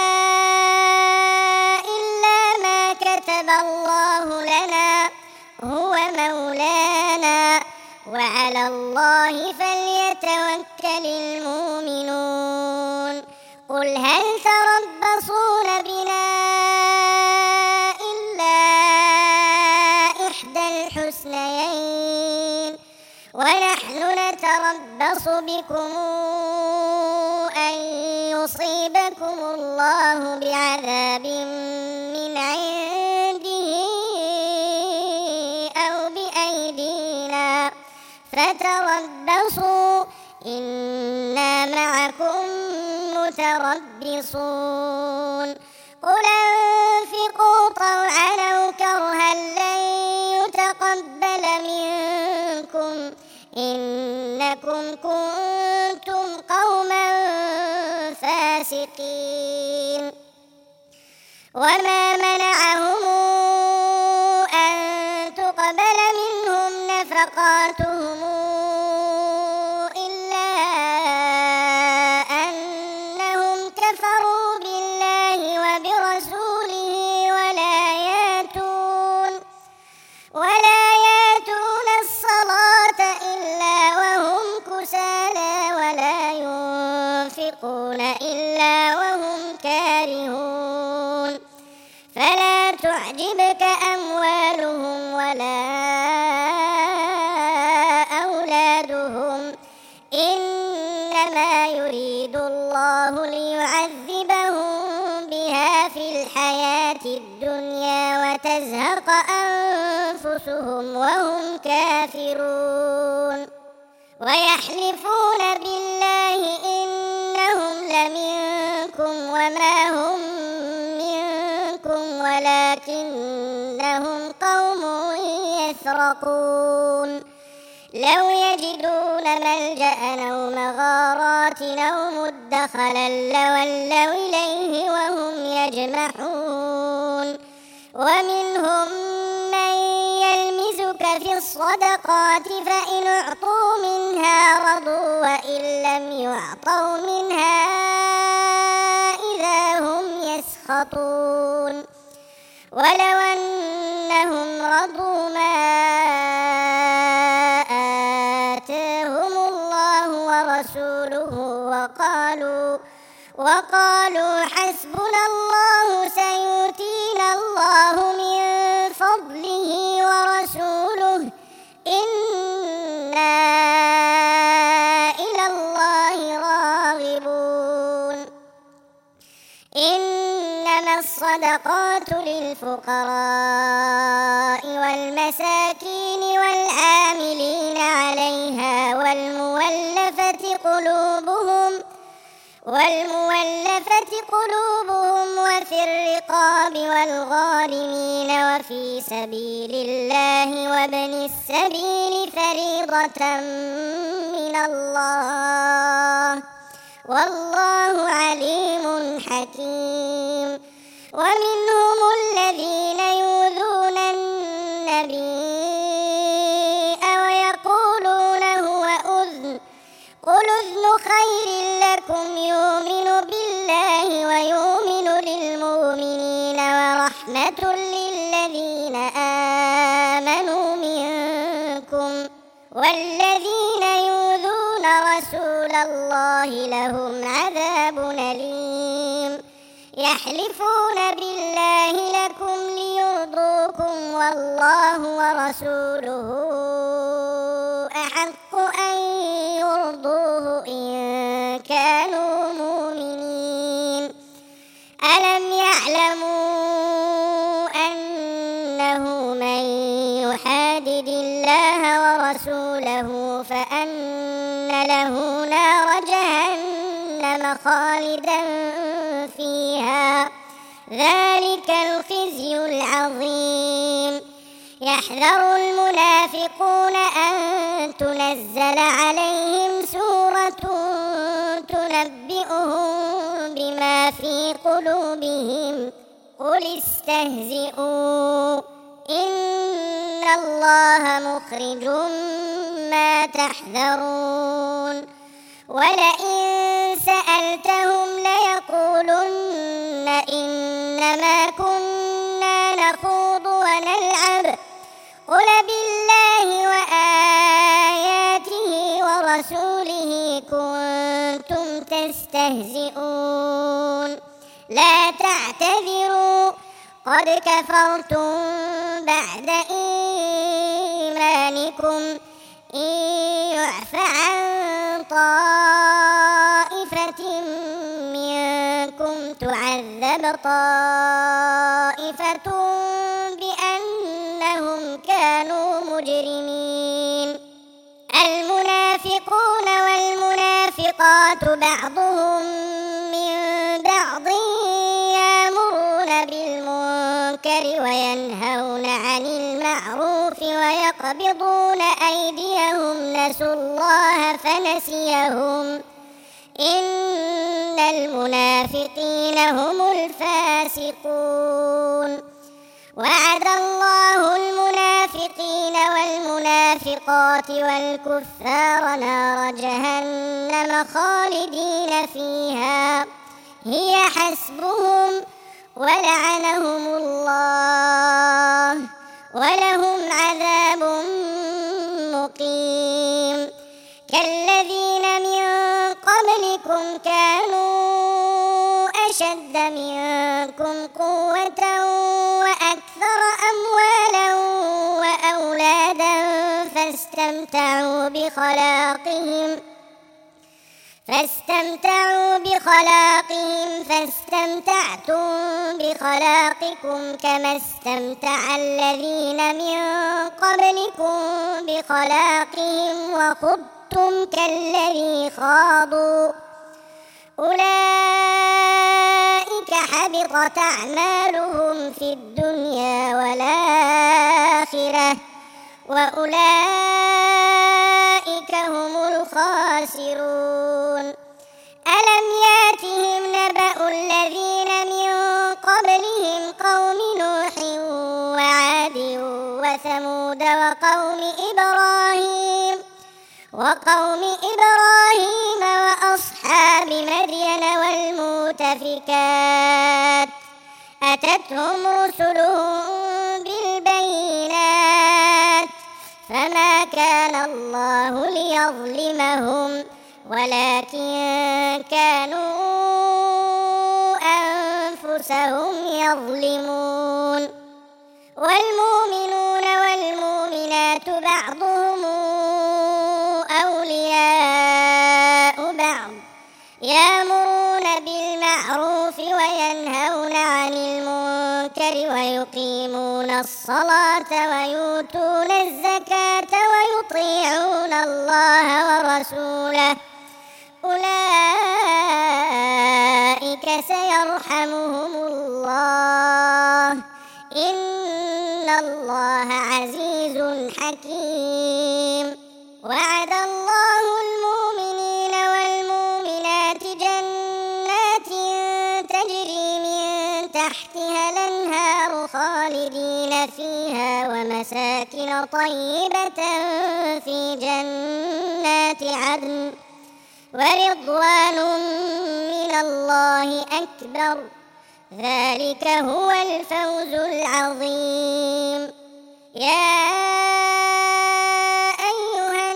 إلا ما كتب الله لنا هو مولانا وعلى الله فليتوكل المؤمنون قل هل تربصون بنا إلا إحدى الحسنيين ونحن نتربص بكم أن يصيبكم الله بعذاب من عنده أو بأيدينا فتربصوا إنا معكم متربصون قل أنفقوا طوعا أو كرها لن يتقبل منكم إنكم كنتم قوما فاسقين وما منعهم أن تقبل منهم نفقاتهم إلا أنهم كفروا بالله وبرسوله ولا ياتون الصلاة إلا وهم كسالى ولا ينفقون إلا وهم كارهون فلا تعجبك أموالهم ولا أولادهم إنما يريد الله ليعذبهم بها في الحياة الدنيا وتزهق أنفسهم وهم كافرون ويحلفون بالله إنهم لمنكم وما هم منكم ولكنهم قوم يفرقون لو يجدون ملجأ أو مغارات أو مدخلا لولوا إليه وهم يجمحون ومنهم من يلمزك في الصدقات فإن أعطوا منها رضوا وإن لم يعطوا منها إذا هم يسخطون ولو أنهم رضوا ما آتاهم الله ورسوله وقالوا حسبنا الله سيؤتينا الله من فضله ورسوله إنا إلى الله راغبون إنما الصدقات للفقراء والمساكين والعاملين عليها والمولفة قلوبهم وفي الرقاب والغارمين وفي سبيل الله وابن السبيل فريضة من الله والله عليم حكيم ومنهم الذين يؤذون النبي ويقولون هو أذن قل أذن خير لكم يؤمن بالله ويؤمن للمؤمنين ورحمة للذين آمنوا منكم والذين يؤذون رسول الله لهم عذاب أليم يحلفون بالله لكم ليرضوكم والله ورسوله أحق أن يرضوه إن كانوا مؤمنين ألم يعلموا أنه من يحادد الله ورسوله فأن له نار جهنم خالدا فيها ذلك الخزي العظيم يحذر المنافقون أن تنزل عليهم سورة تنبئهم بما في قلوبهم قل استهزئوا إن الله مخرج ما تحذرون ولئن سألتهم ليقولن إنما كنا نخوض ونلعب قل بالله وآياته ورسوله كنتم تستهزئون لا تعتذروا قد كفرتم بعد إيمانكم إن يعف عن طائفة منكم تعذب طائفة بأنهم كانوا مجرمين المنافقون والمنافقات بعضهم من بعض يأمرون بالمنكر وينهون عن المعروف ويقبضون أيديهم نسوا الله فنسيهم إن المنافقين هم الفاسقون وعد الله المنافقين والمنافقات والكفار نار جهنم خالدين فيها هي حسبهم ولعنهم الله ولهم عذاب مقيم كالذين من قبلكم كانوا أشد منكم قوة وأكثر أموالا وأولادا فاستمتعوا بخلاقهم فاستمتعتم بخلاقكم كما استمتع الذين من قبلكم بخلاقهم وخضتم كالذي خاضوا أولئك حبطت أعمالهم في الدنيا والآخرة وأولئك خاسرون ألم ياتهم نبأ الذين من قبلهم قوم نوح وعاد وثمود وقوم إبراهيم وأصحاب مدين والمؤتفكات أتتهم رسلهم بالبينات فما كان الله ليظلمهم ولكن كانوا أنفسهم يظلمون والمؤمنون والمؤمنات بعضهم أولياء بعض يأمرون بالمعروف وينهون عن المنكر ويقيمون الصلاة ويؤتون الزكاة ويطيعون الله ورسوله أولئك سيرحمهم الله إن الله عزيز حكيم وعد الله المؤمنين والمؤمنات جنات تجري من تحتها الأنهار خالدين فيها ومساكن طيبة في جنات عدن ورضوان من الله أكبر ذلك هو الفوز العظيم يا أيها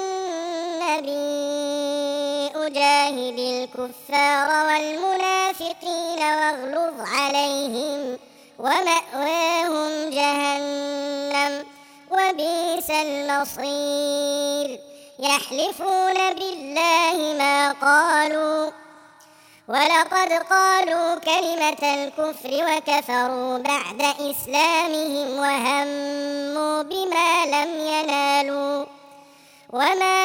النبي جاهد الكفار والمنافقين واغلظ عليهم ومأواهم جهنم وبئس المصير يحلفون بالله ما قالوا ولقد قالوا كلمة الكفر وكفروا بعد إسلامهم وهموا بما لم ينالوا وما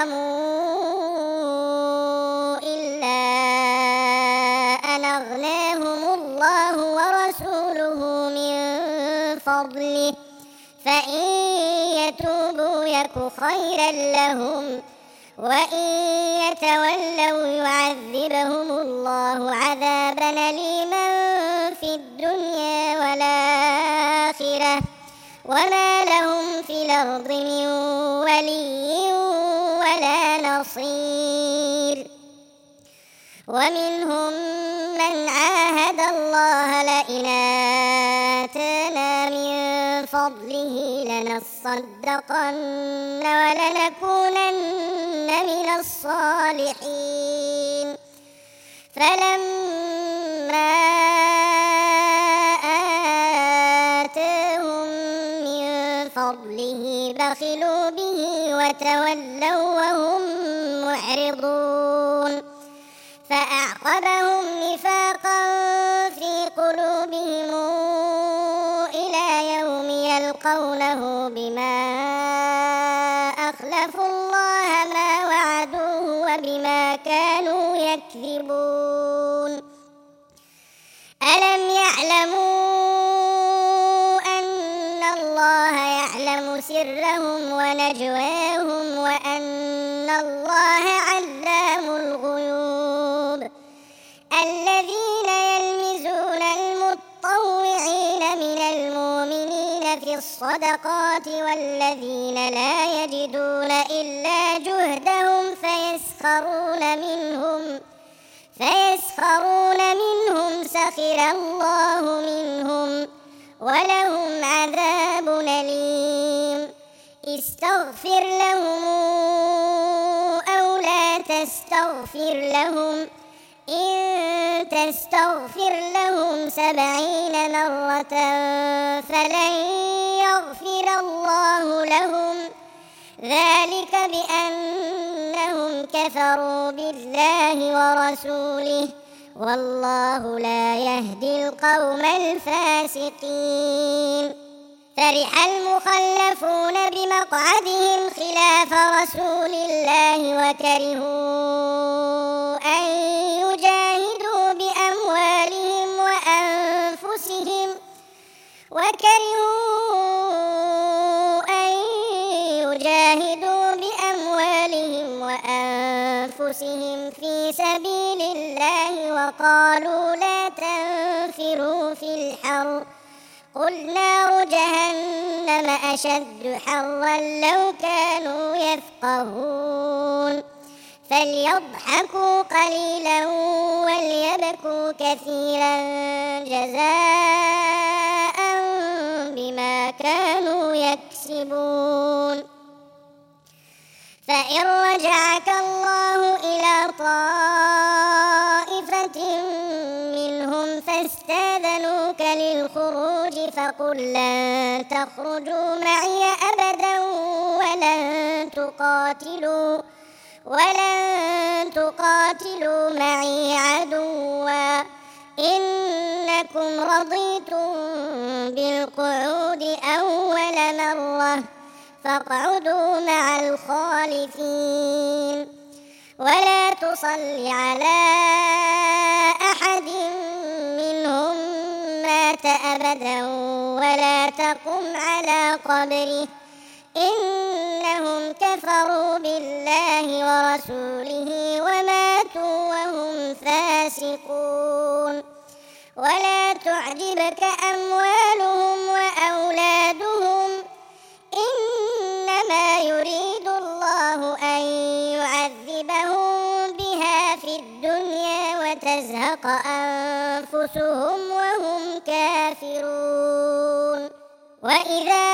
نقموا إلا أن أغناهم الله ورسوله من فضله فإن يتوبوا يك خيرا لهم وإن يتولوا يعذبهم الله عذابا أليما في الدنيا والآخرة وما لهم في الأرض من ولي ولا نصير ومنهم من عاهد الله لئن آتانا من فضله لنصدقن ولنكونن من الصالحين فلما آتاهم من فضله بخلوا به وتولوا وهم معرضون فأعقبهم نفاقا في قلوبهم إلى يوم يلقونه بما أخلفوا الله ما وعدوه وبما كانوا يكذبون ألم يعلموا أن الله يعلم سرهم ونجواهم وأن الله علام الغيوب الذين يلمزون المتطوعين من المؤمنين في الصدقات والذين لا يجدون إلا جهدهم فيسخرون منهم سخر الله منهم ولهم عذاب أليم استغفر لهم أو لا تستغفر لهم إن تستغفر لهم 70 مرة فلن يغفر الله لهم ذلك بأنهم كفروا بالله ورسوله والله لا يهدي القوم الفاسقين فرح المخلفون بمقعدهم خلاف رسول الله وكرهوا أن يجاهدوا بأموالهم وأنفسهم أنفسهم في سبيل الله وقالوا لا تنفروا في الحر قل نار جهنم أشد حرا لو كانوا يفقهون فليضحكوا قليلا وليبكوا كثيرا جزاء بما كانوا يكسبون فإن رجعك الله إلى طائفة منهم فاستاذنوك للخروج فقل لن تخرجوا معي أبدا ولن تقاتلوا معي عدوا إنكم رضيتم بالقعود أول مرة فاقعدوا مع الخالفين ولا تصل على أحد منهم مات أبدا ولا تقم على قبره إنهم كفروا بالله ورسوله وماتوا وهم فاسقون ولا تعجبك أموالهم وأولادهم إنما يريد الله أن يعذبهم بها في الدنيا وتزهق أنفسهم وهم كافرون وإذا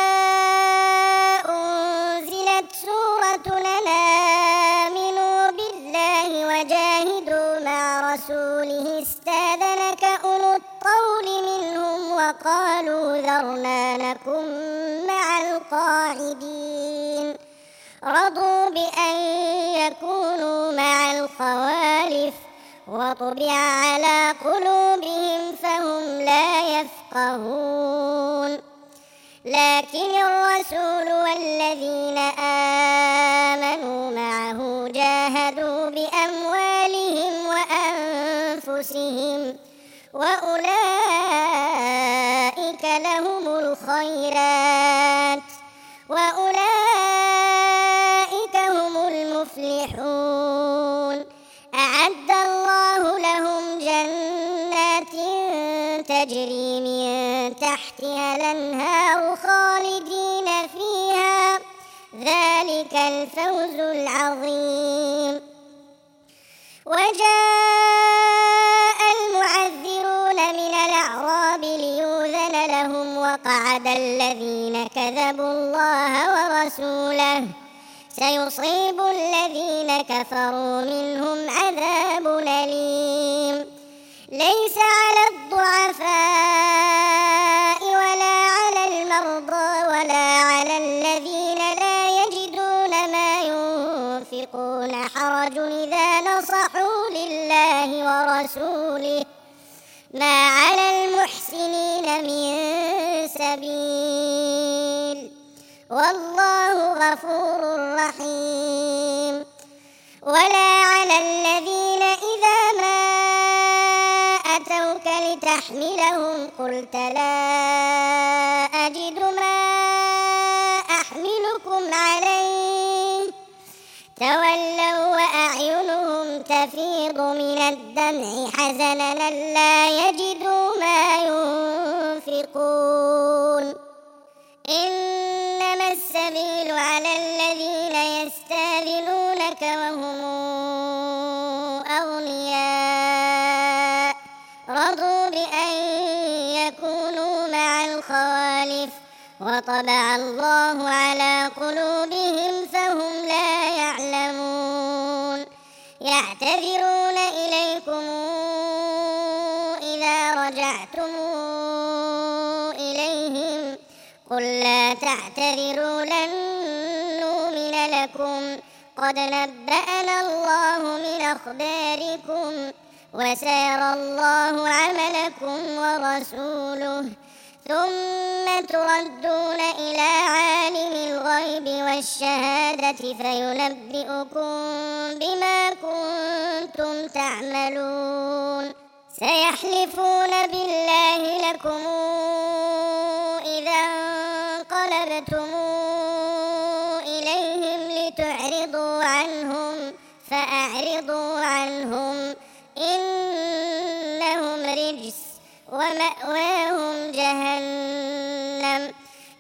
أنزلت سورة أن آمنوا بالله وجاهدوا مع رسوله استاذنك أولو الطول منهم وقالوا ذرنا نكن مع القاعدين رضوا بأن يكونوا مع الخوالف وطبع على قلوبهم فهم لا يفقهون لكن الرسول والذين آمنوا معه جاهدوا بأموالهم وأنفسهم وأولئك لهم الخيرات وأولئك هم المفلحون أعد الله لهم جنات تجري من تحتها الأنهار خالدين فيها ذلك الفوز العظيم وجاء المعذرون من الأعراب ليؤذن لهم وقعد الذين كذبوا الله ورسوله سيصيب الذين كفروا منهم عذاب أليم ليس على الضعفاء ولا على المرضى ولا على الذين لا يجدون ما ينفقون حرج إذا نصحوا لله ورسوله ما على المحسنين من سبيل والله غفور رحيم ولا على الذين إذا ما أتوك لتحملهم قلت لا أجد ما أحملكم عليه تولوا وأعينهم تفيض من الدمع حزنا لا يجدوا ما ينفقون إنما السبيل على الذين يستأذنونك وهم أغنياء رضوا بأن يكونوا مع الخوالف وطبع الله على قلوبهم فهم لا يعلمون يعتذرون إليكم إذا رجعتم إليهم قل لا تعتذروا لن نؤمن لكم قد نبأنا الله من أخباركم وسيرى الله عملكم ورسوله ثم تردون إلى عالم الغيب والشهادة فينبئكم بما كنتم تعملون سيحلفون بالله لكم إذا انقلبتم إليهم لتعرضوا عنهم عنهم إنهم رجس ومأواهم جهنم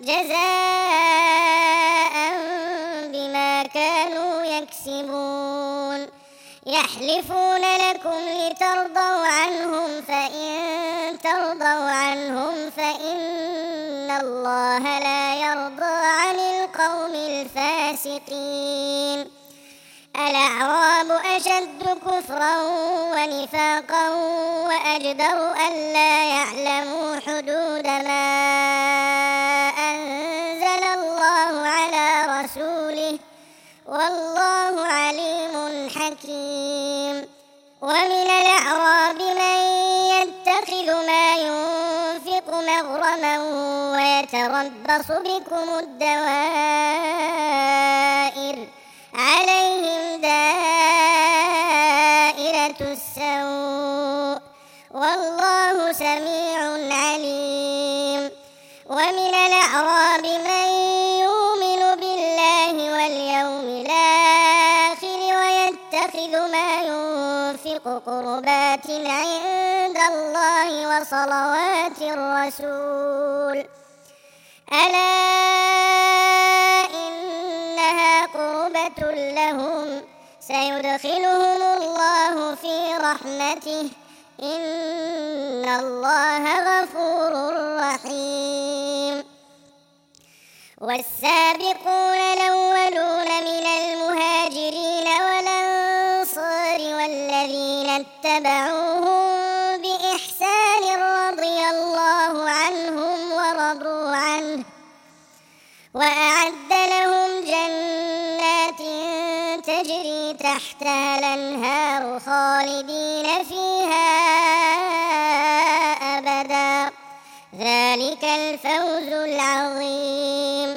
جزاء بما كانوا يكسبون يحلفون لكم لترضوا عنهم فإن ترضوا عنهم فإن الله لا يرضى عن القوم الفاسقين الأعراب أشد كفرا ونفاقا وأجدر ألا يعلموا حدود ما أنزل الله على رسوله والله عليم حكيم ومن الأعراب من يتخذ ما ينفق مغرما ويتربص بكم الدوائر عليهم دائرة السوء والله سميع عليم ومن الأعراب من يؤمن بالله واليوم الآخر ويتخذ ما ينفق قربات عند الله وصلوات الرسول ألا إنها قربة لهم سيدخلهم الله في رحمته إن الله غفور رحيم والسابقون الأولون من المهاجرين والأنصار والذين اتبعوهم بإحسان رضي الله عنهم ورضوا عنه وأعد لهم جنات تجري تحتها الأنهار خالدين فيها أبدا ذلك الفوز العظيم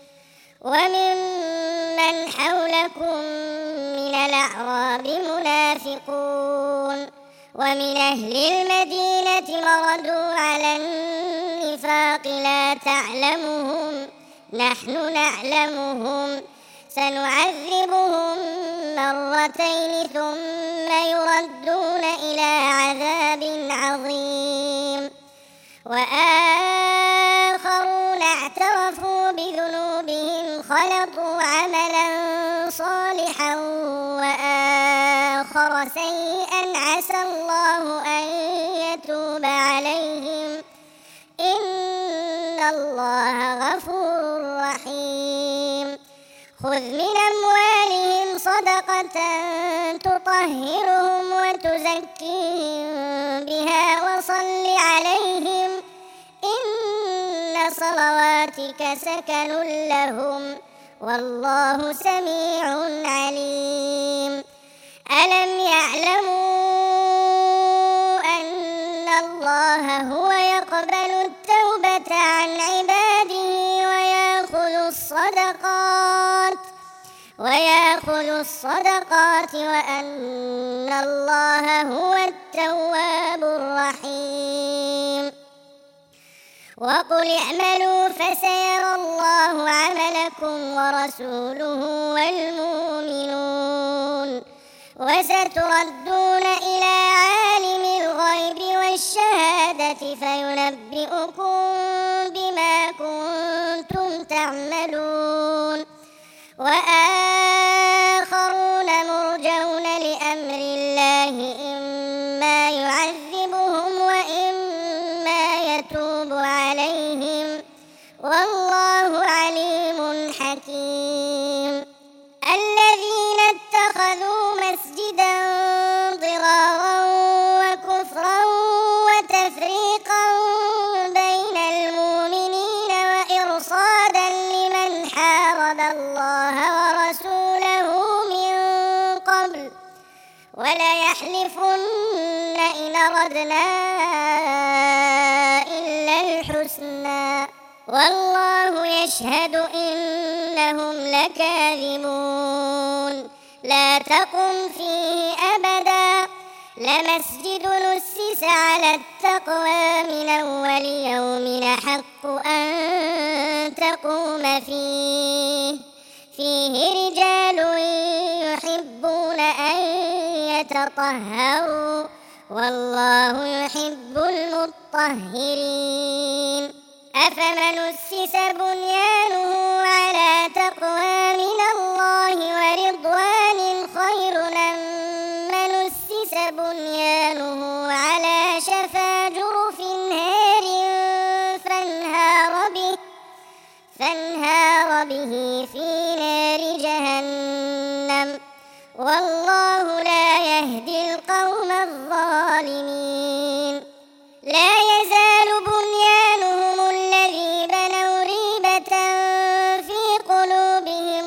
وممن حولكم من الأعراب منافقون ومن أهل المدينة مردوا على النفاق لا تعلمهم نحن نعلمهم سنعذبهم مرتين ثم يردون إلى عذاب عظيم وآخرون اعترفوا بذنوبهم خلطوا عملا صالحا وآخر سيئا عسى الله أن يتوب عليهم إن الله غفور رحيم خذ من أموالهم صدقة تطهرهم وتزكيهم بها وصل عليهم إن صلواتك سكن لهم والله سميع عليم ألم يعلموا أن الله هو يقبل التوبة عن عباده ويأخذ الصدقات وأن الله هو التواب الرحيم وقل اعملوا فسيرى الله عملكم ورسوله والمؤمنون وستردون إلى عالم الغيب والشهادة فينبئكم بما كنتم تعملون وآخرون مرجون لأمر الله إما يعذبهم وإما يتوب عليهم والله عليم حكيم الذين اتخذوا مسجدا ضرارا وكفرا وتفريقا بين المؤمنين وإرصادا لمن حارب الله ورسوله من قبل وليحلفن إن أردنا إلا الحسنى والله يشهد إنهم لكاذبون لا تقم فيه أبدا لمسجد نسس على التقوى من أول يوم أحق أن تقوم فيه رجال يحبون أن ليتطهروا والله يحب المطهرين أفمن أسس بنيانه على تقوى من الله ورضوان خير أم من أسس بنيانه على شفا جرف هار فانهار به في نار جهنم والله لا يهدي القوم الظالمين لا يزال بنيانهم الذي بنوا ريبة في قلوبهم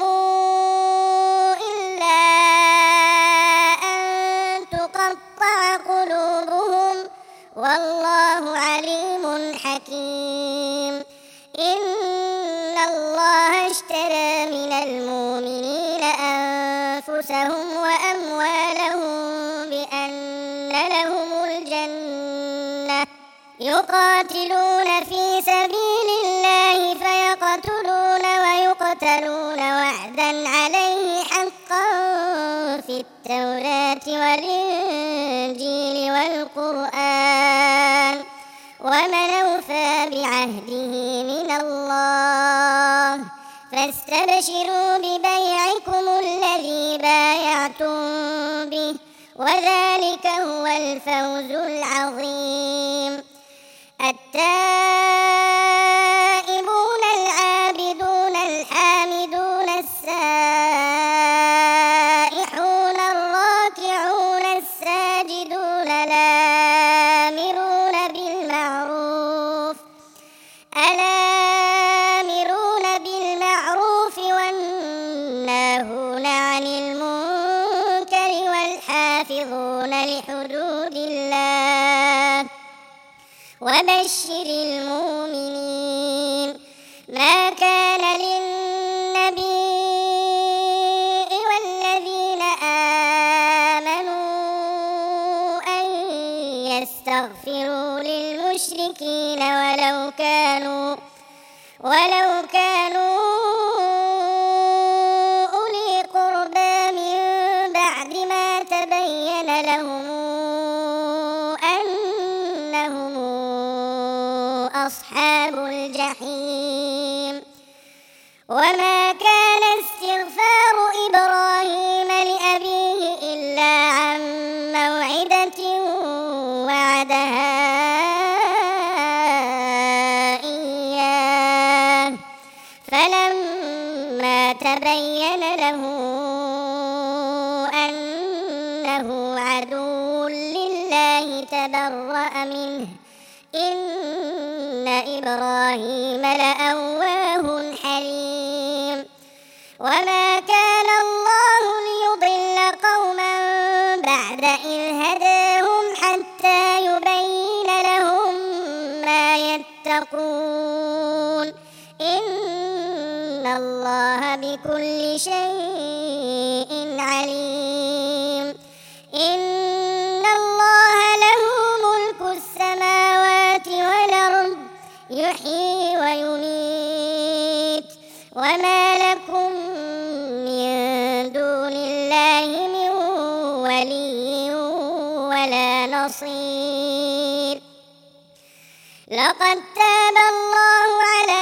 إلا أن تقطع قلوبهم والله عليم حكيم إن الله اشترى من المؤمنين أنفسهم وأموالهم بأن لهم الجنة يقاتلون في سبيل الله فيقتلون ويقتلون وعدا عليه حقا في التوراة والإنجيل والقرآن ومن أوفى بعهده من الله فاستبشروا ببيعكم الذي بايعتم به وذلك هو الفوز العظيم التائبون العابدون الحامدون السائحون الراكعون الساجدون الآمرون بالمعروف والناهون عن المنكر والحافظون لحدود الله وبشر المؤمنين ما كان للنبي والذين آمنوا أن يستغفروا للمشركين ولو كانوا أولي قربى من بعد ما تبين لهم أنهم أصحاب الجحيم وما كان استغفار إبراهيم لأبيه إلا عن موعدة وعدها إياه فلما تبين له أنه عدو لله تبرأ منه إن إبراهيم لأواه حليم وما كان الله ليضل قوما بعد إذ هداهم حتى يبين لهم ما يتقون إن الله بكل شيء عليم إن الله له ملك السماوات والأرض يحيي ويميت وما لكم من دون الله من ولي ولا نصير لقد تاب الله على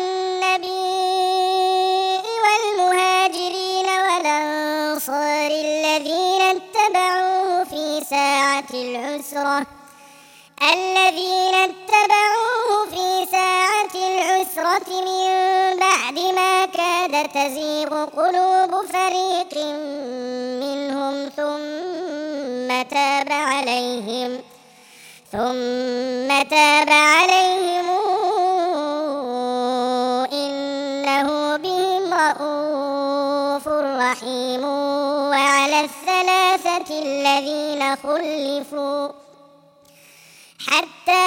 النبي والمهاجرين والأنصار الذين اتبعوه في ساعة العسرة من بعد ما كاد تزيغ قلوب فريق منهم ثم تاب عليهم إنه بهم رءوف رحيم وعلى الثلاثة الذين خلفوا حتى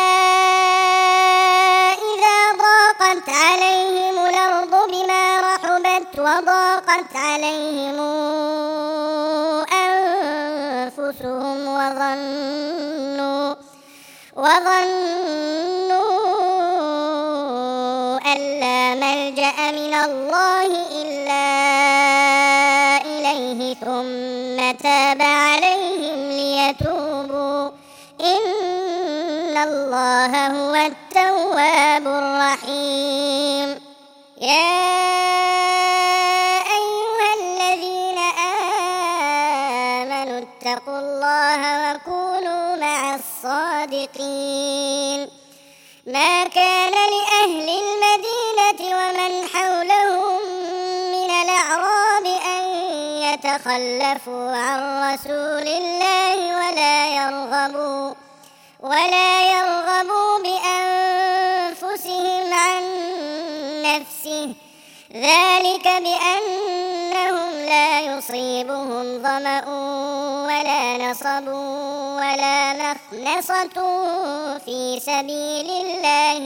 إذا ضاقت عليهم الأرض بما رحبت وضاقت عليهم أنفسهم وظنوا أن لا ملجأ من الله إلا إليه ثم تاب عليهم يتوبوا إن الله هو التواب الرحيم. يا أيها الذين آمنوا اتقوا الله وكونوا مع الصادقين. ما كان لأهل المدينة ومن حولهم من الأعراب أن يتخلفوا عن رسول الله ولا يرغبوا بأنفسهم عن نفسه، ذلك بأنهم لا يصيبهم ظمأ ولا نصب ولا مخنصة في سبيل الله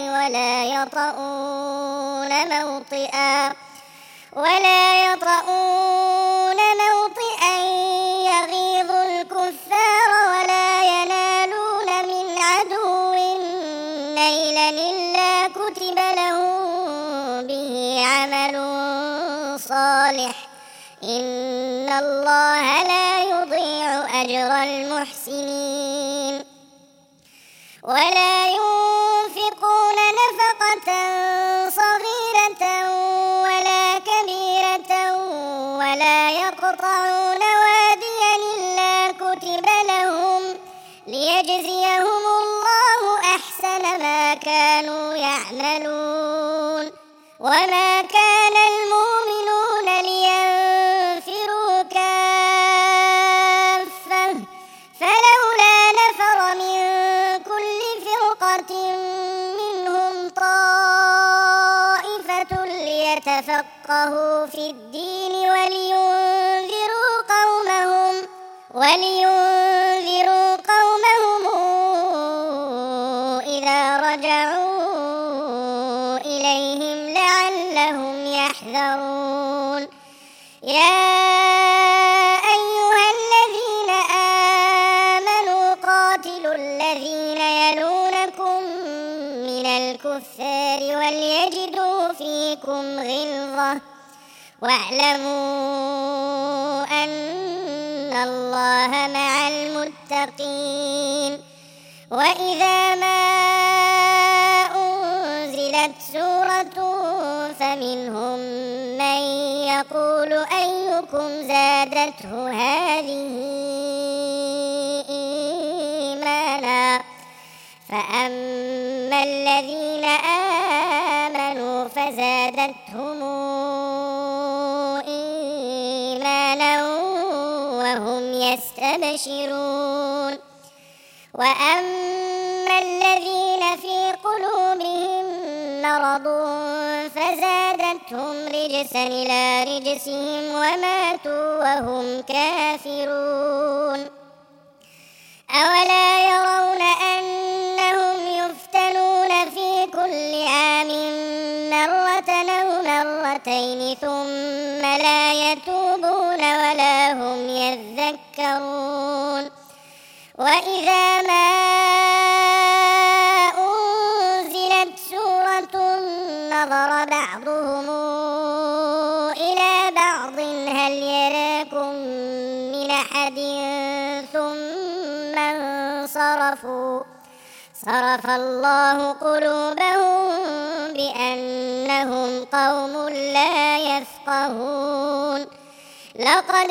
ولا يطؤون موطئا يغيظ الكفار ولا ينالون من عدو نيلا إلا كتب لهم به عمل صالح إن الله لا يضيع أجر المحسنين. ولا ينفقون نفقة صغيرة ولا كبيرة ولا يقطعون واديا إلا كتب لهم ليجزيهم الله أحسن ما كانوا يعملون. وما كان المؤمنون لينفروا كافة فلولا نفر من كل فرقة منهم طائفة ليتفقهوا في الدين ولينذروا قومهم إذا رجعوا إليهم لعلهم يحذرون. يا أيها الذين آمنوا قاتلوا الذين يلونكم من الكفار وليجدوا فيكم غلظة واعلموا أن الله مع المتقين. وإذا ما أنزلت سورة فمنهم من يقول أيكم زادته هذه إيمانا فأما الذين آمنوا فزادتهم إيمانا وهم يستبشرون. وأما الذين في قلوبهم مرض فزادتهم رجسا إلى رجسهم وماتوا وهم كافرون. أولا يرون أنهم يفتنون في كل عام مرة أو مرتين ثم لا يتوبون ولا هم يذكرون. وإذا ما أنزلت سورة نظر بعضهم إلى بعض هل يراكم من أحد ثم انصرفوا صرف الله قلوبهم بأنهم قوم لا يفقهون. لقد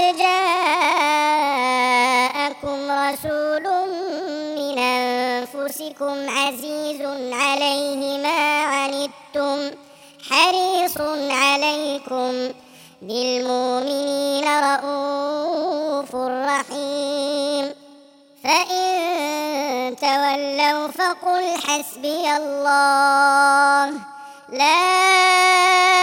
جاءكم رسول من أنفسكم عزيز عليه ما عنتم حريص عليكم بالمؤمنين رؤوف رحيم. فإن تولوا فقل حسبي الله لا